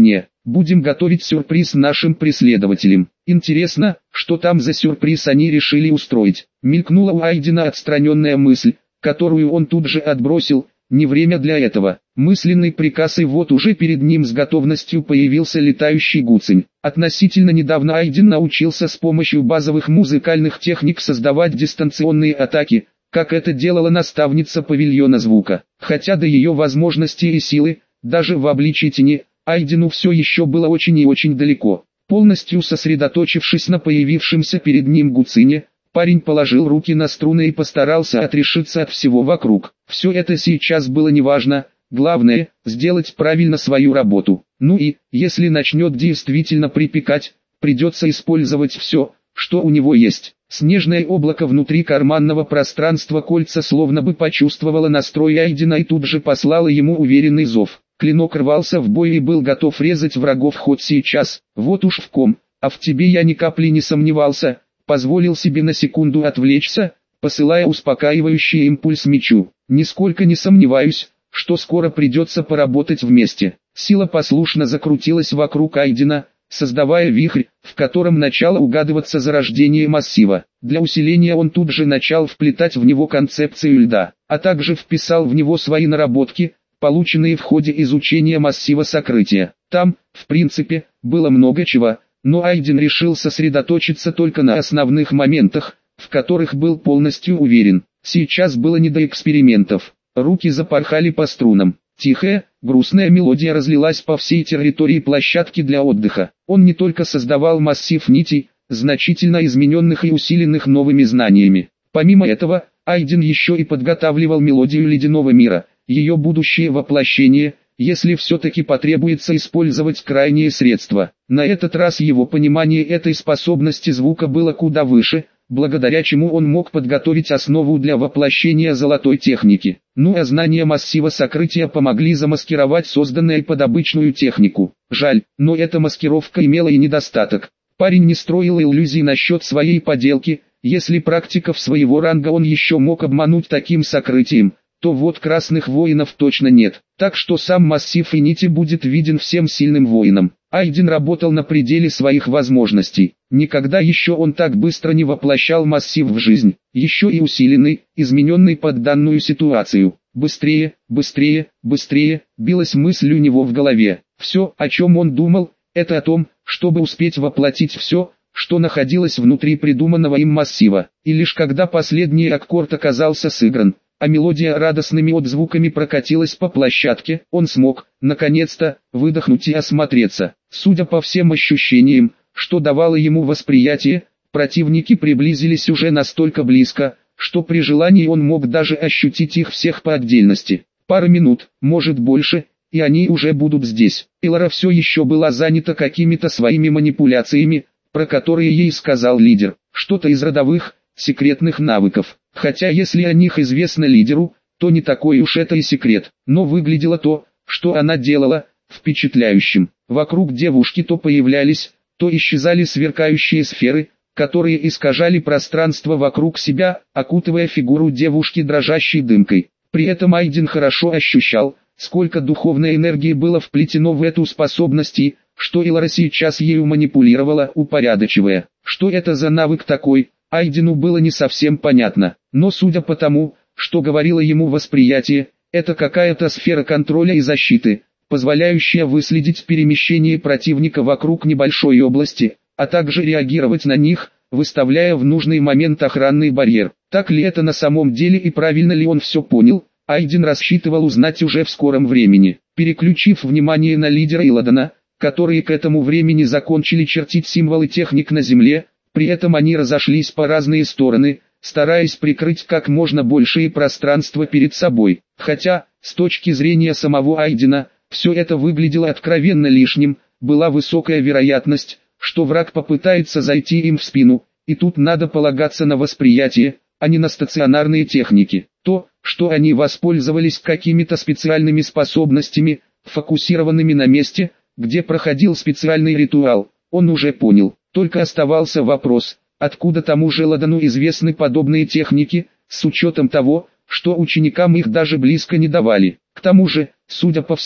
Будем готовить сюрприз нашим преследователям. Интересно, что там за сюрприз они решили устроить. Мелькнула у Айдена отстраненная мысль, которую он тут же отбросил. Не время для этого. Мысленный приказ, и вот уже перед ним с готовностью появился летающий гуцень. Относительно недавно Айден научился с помощью базовых музыкальных техник создавать дистанционные атаки, как это делала наставница павильона звука. Хотя до ее возможностей и силы, даже в обличии тени, Айдену все еще было очень и очень далеко. Полностью сосредоточившись на появившемся перед ним гуцине, парень положил руки на струны и постарался отрешиться от всего вокруг. Все это сейчас было неважно, главное – сделать правильно свою работу. Ну и, если начнет действительно припекать, придется использовать все, что у него есть. Снежное облако внутри карманного пространства кольца словно бы почувствовало настрой Айдена и тут же послало ему уверенный зов. Клинок рвался в бой и был готов резать врагов хоть сейчас. Вот уж в ком, а в тебе я ни капли не сомневался. Позволил себе на секунду отвлечься, посылая успокаивающий импульс мечу. Нисколько не сомневаюсь, что скоро придется поработать вместе. Сила послушно закрутилась вокруг Айдена, создавая вихрь, в котором начало угадываться зарождение массива. Для усиления он тут же начал вплетать в него концепцию льда, а также вписал в него свои наработки, полученные в ходе изучения массива сокрытия. Там, в принципе, было много чего, но Айден решил сосредоточиться только на основных моментах, в которых был полностью уверен. Сейчас было не до экспериментов. Руки запорхали по струнам. Тихая, грустная мелодия разлилась по всей территории площадки для отдыха. Он не только создавал массив нитей, значительно измененных и усиленных новыми знаниями. Помимо этого, Айден еще и подготавливал мелодию ледяного мира, ее будущее воплощение, если все-таки потребуется использовать крайние средства. На этот раз его понимание этой способности звука было куда выше, благодаря чему он мог подготовить основу для воплощения золотой техники. Ну а знания массива сокрытия помогли замаскировать созданное под обычную технику. Жаль, но эта маскировка имела и недостаток. Парень не строил иллюзий насчет своей поделки, если практиков своего ранга он еще мог обмануть таким сокрытием, то вот красных воинов точно нет. Так что сам массив и нити будет виден всем сильным воинам. Айден работал на пределе своих возможностей. Никогда еще он так быстро не воплощал массив в жизнь. Еще и усиленный, измененный под данную ситуацию. Быстрее, быстрее, быстрее, билась мысль у него в голове. Все, о чем он думал, это о том, чтобы успеть воплотить все, что находилось внутри придуманного им массива. И лишь когда последний аккорд оказался сыгран, а мелодия радостными отзвуками прокатилась по площадке, он смог, наконец-то, выдохнуть и осмотреться. Судя по всем ощущениям, что давало ему восприятие, противники приблизились уже настолько близко, что при желании он мог даже ощутить их всех по отдельности. Пара минут, может больше, и они уже будут здесь. Элора все еще была занята какими-то своими манипуляциями, про которые ей сказал лидер, что-то из родовых, секретных навыков. Хотя если о них известно лидеру, то не такой уж это и секрет. Но выглядело то, что она делала, впечатляющим. Вокруг девушки то появлялись, то исчезали сверкающие сферы, которые искажали пространство вокруг себя, окутывая фигуру девушки дрожащей дымкой. При этом Айден хорошо ощущал, сколько духовной энергии было вплетено в эту способность и, что Элора сейчас ею манипулировала, упорядочивая. Что это за навык такой, Айдену было не совсем понятно, но судя по тому, что говорило ему восприятие, это какая-то сфера контроля и защиты, позволяющая выследить перемещение противника вокруг небольшой области, а также реагировать на них, выставляя в нужный момент охранный барьер. Так ли это на самом деле и правильно ли он все понял, Айден рассчитывал узнать уже в скором времени. Переключив внимание на лидера Илладана, которые к этому времени закончили чертить символы техник на земле, при этом они разошлись по разные стороны, стараясь прикрыть как можно большее пространство перед собой. Хотя, с точки зрения самого Айдена, все это выглядело откровенно лишним, была высокая вероятность, что враг попытается зайти им в спину, и тут надо полагаться на восприятие, а не на стационарные техники. То, что они воспользовались какими-то специальными способностями, фокусированными на месте, где проходил специальный ритуал, он уже понял. Только оставался вопрос, откуда тому же Ладану известны подобные техники, с учетом того, что ученикам их даже близко не давали. К тому же, судя по всему,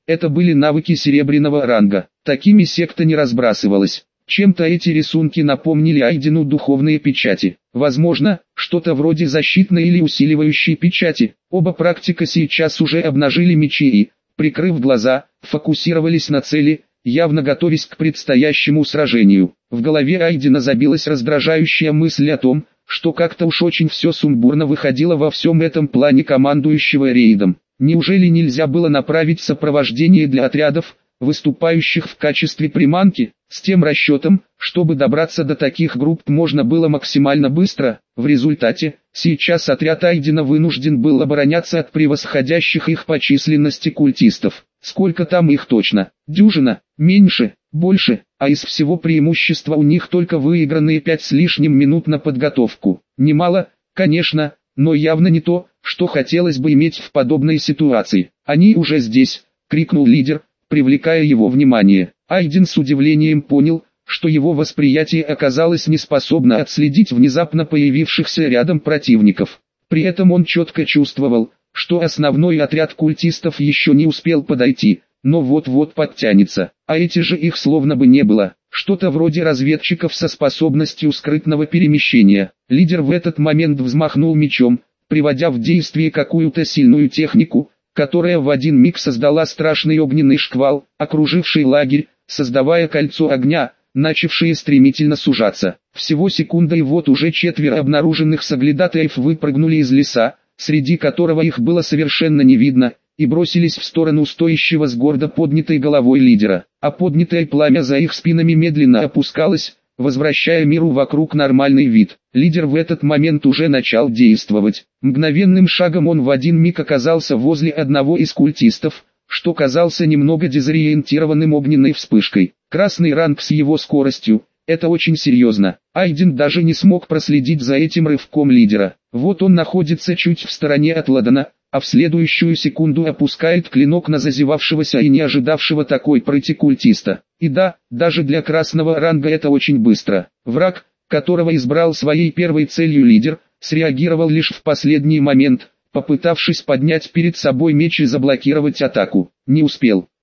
это были навыки серебряного ранга. Такими секта не разбрасывалась. Чем-то эти рисунки напомнили Айдену духовные печати. Возможно, что-то вроде защитной или усиливающей печати. Оба практика сейчас уже обнажили мечи и, прикрыв глаза, фокусировались на цели, явно готовясь к предстоящему сражению. В голове Айдена забилась раздражающая мысль о том, что как-то уж очень все сумбурно выходило во всем этом плане командующего рейдом. Неужели нельзя было направить сопровождение для отрядов, выступающих в качестве приманки, с тем расчетом, чтобы добраться до таких групп можно было максимально быстро? В результате, сейчас отряд Айдена вынужден был обороняться от превосходящих их по численности культистов. Сколько там их точно? Дюжина? Меньше? Больше? А из всего преимущества у них только выигранные пять с лишним минут на подготовку. Немало, конечно, но явно не то, что хотелось бы иметь в подобной ситуации. «Они уже здесь!» — крикнул лидер, привлекая его внимание. Айден с удивлением понял, что его восприятие оказалось неспособно отследить внезапно появившихся рядом противников. При этом он четко чувствовал, что основной отряд культистов еще не успел подойти, но вот-вот подтянется, а эти же их словно бы не было. Что-то вроде разведчиков со способностью скрытного перемещения. Лидер в этот момент взмахнул мечом, приводя в действие какую-то сильную технику, которая в один миг создала страшный огненный шквал, окруживший лагерь, создавая кольцо огня, начавшее стремительно сужаться. Всего секунда и вот уже четверо обнаруженных соглядатаев выпрыгнули из леса, среди которого их было совершенно не видно, и бросились в сторону стоящего с гордо поднятой головой лидера. А поднятое пламя за их спинами медленно опускалось, возвращая миру вокруг нормальный вид. Лидер в этот момент уже начал действовать. Мгновенным шагом он в один миг оказался возле одного из культистов, что казался немного дезориентированным огненной вспышкой. Красный ранг с его скоростью — это очень серьезно. Айден даже не смог проследить за этим рывком лидера. Вот он находится чуть в стороне от Ладана, а в следующую секунду опускает клинок на зазевавшегося и не ожидавшего такой прыти культиста. И да, даже для красного ранга это очень быстро. Враг, которого избрал своей первой целью лидер, среагировал лишь в последний момент, попытавшись поднять перед собой меч и заблокировать атаку. Не успел.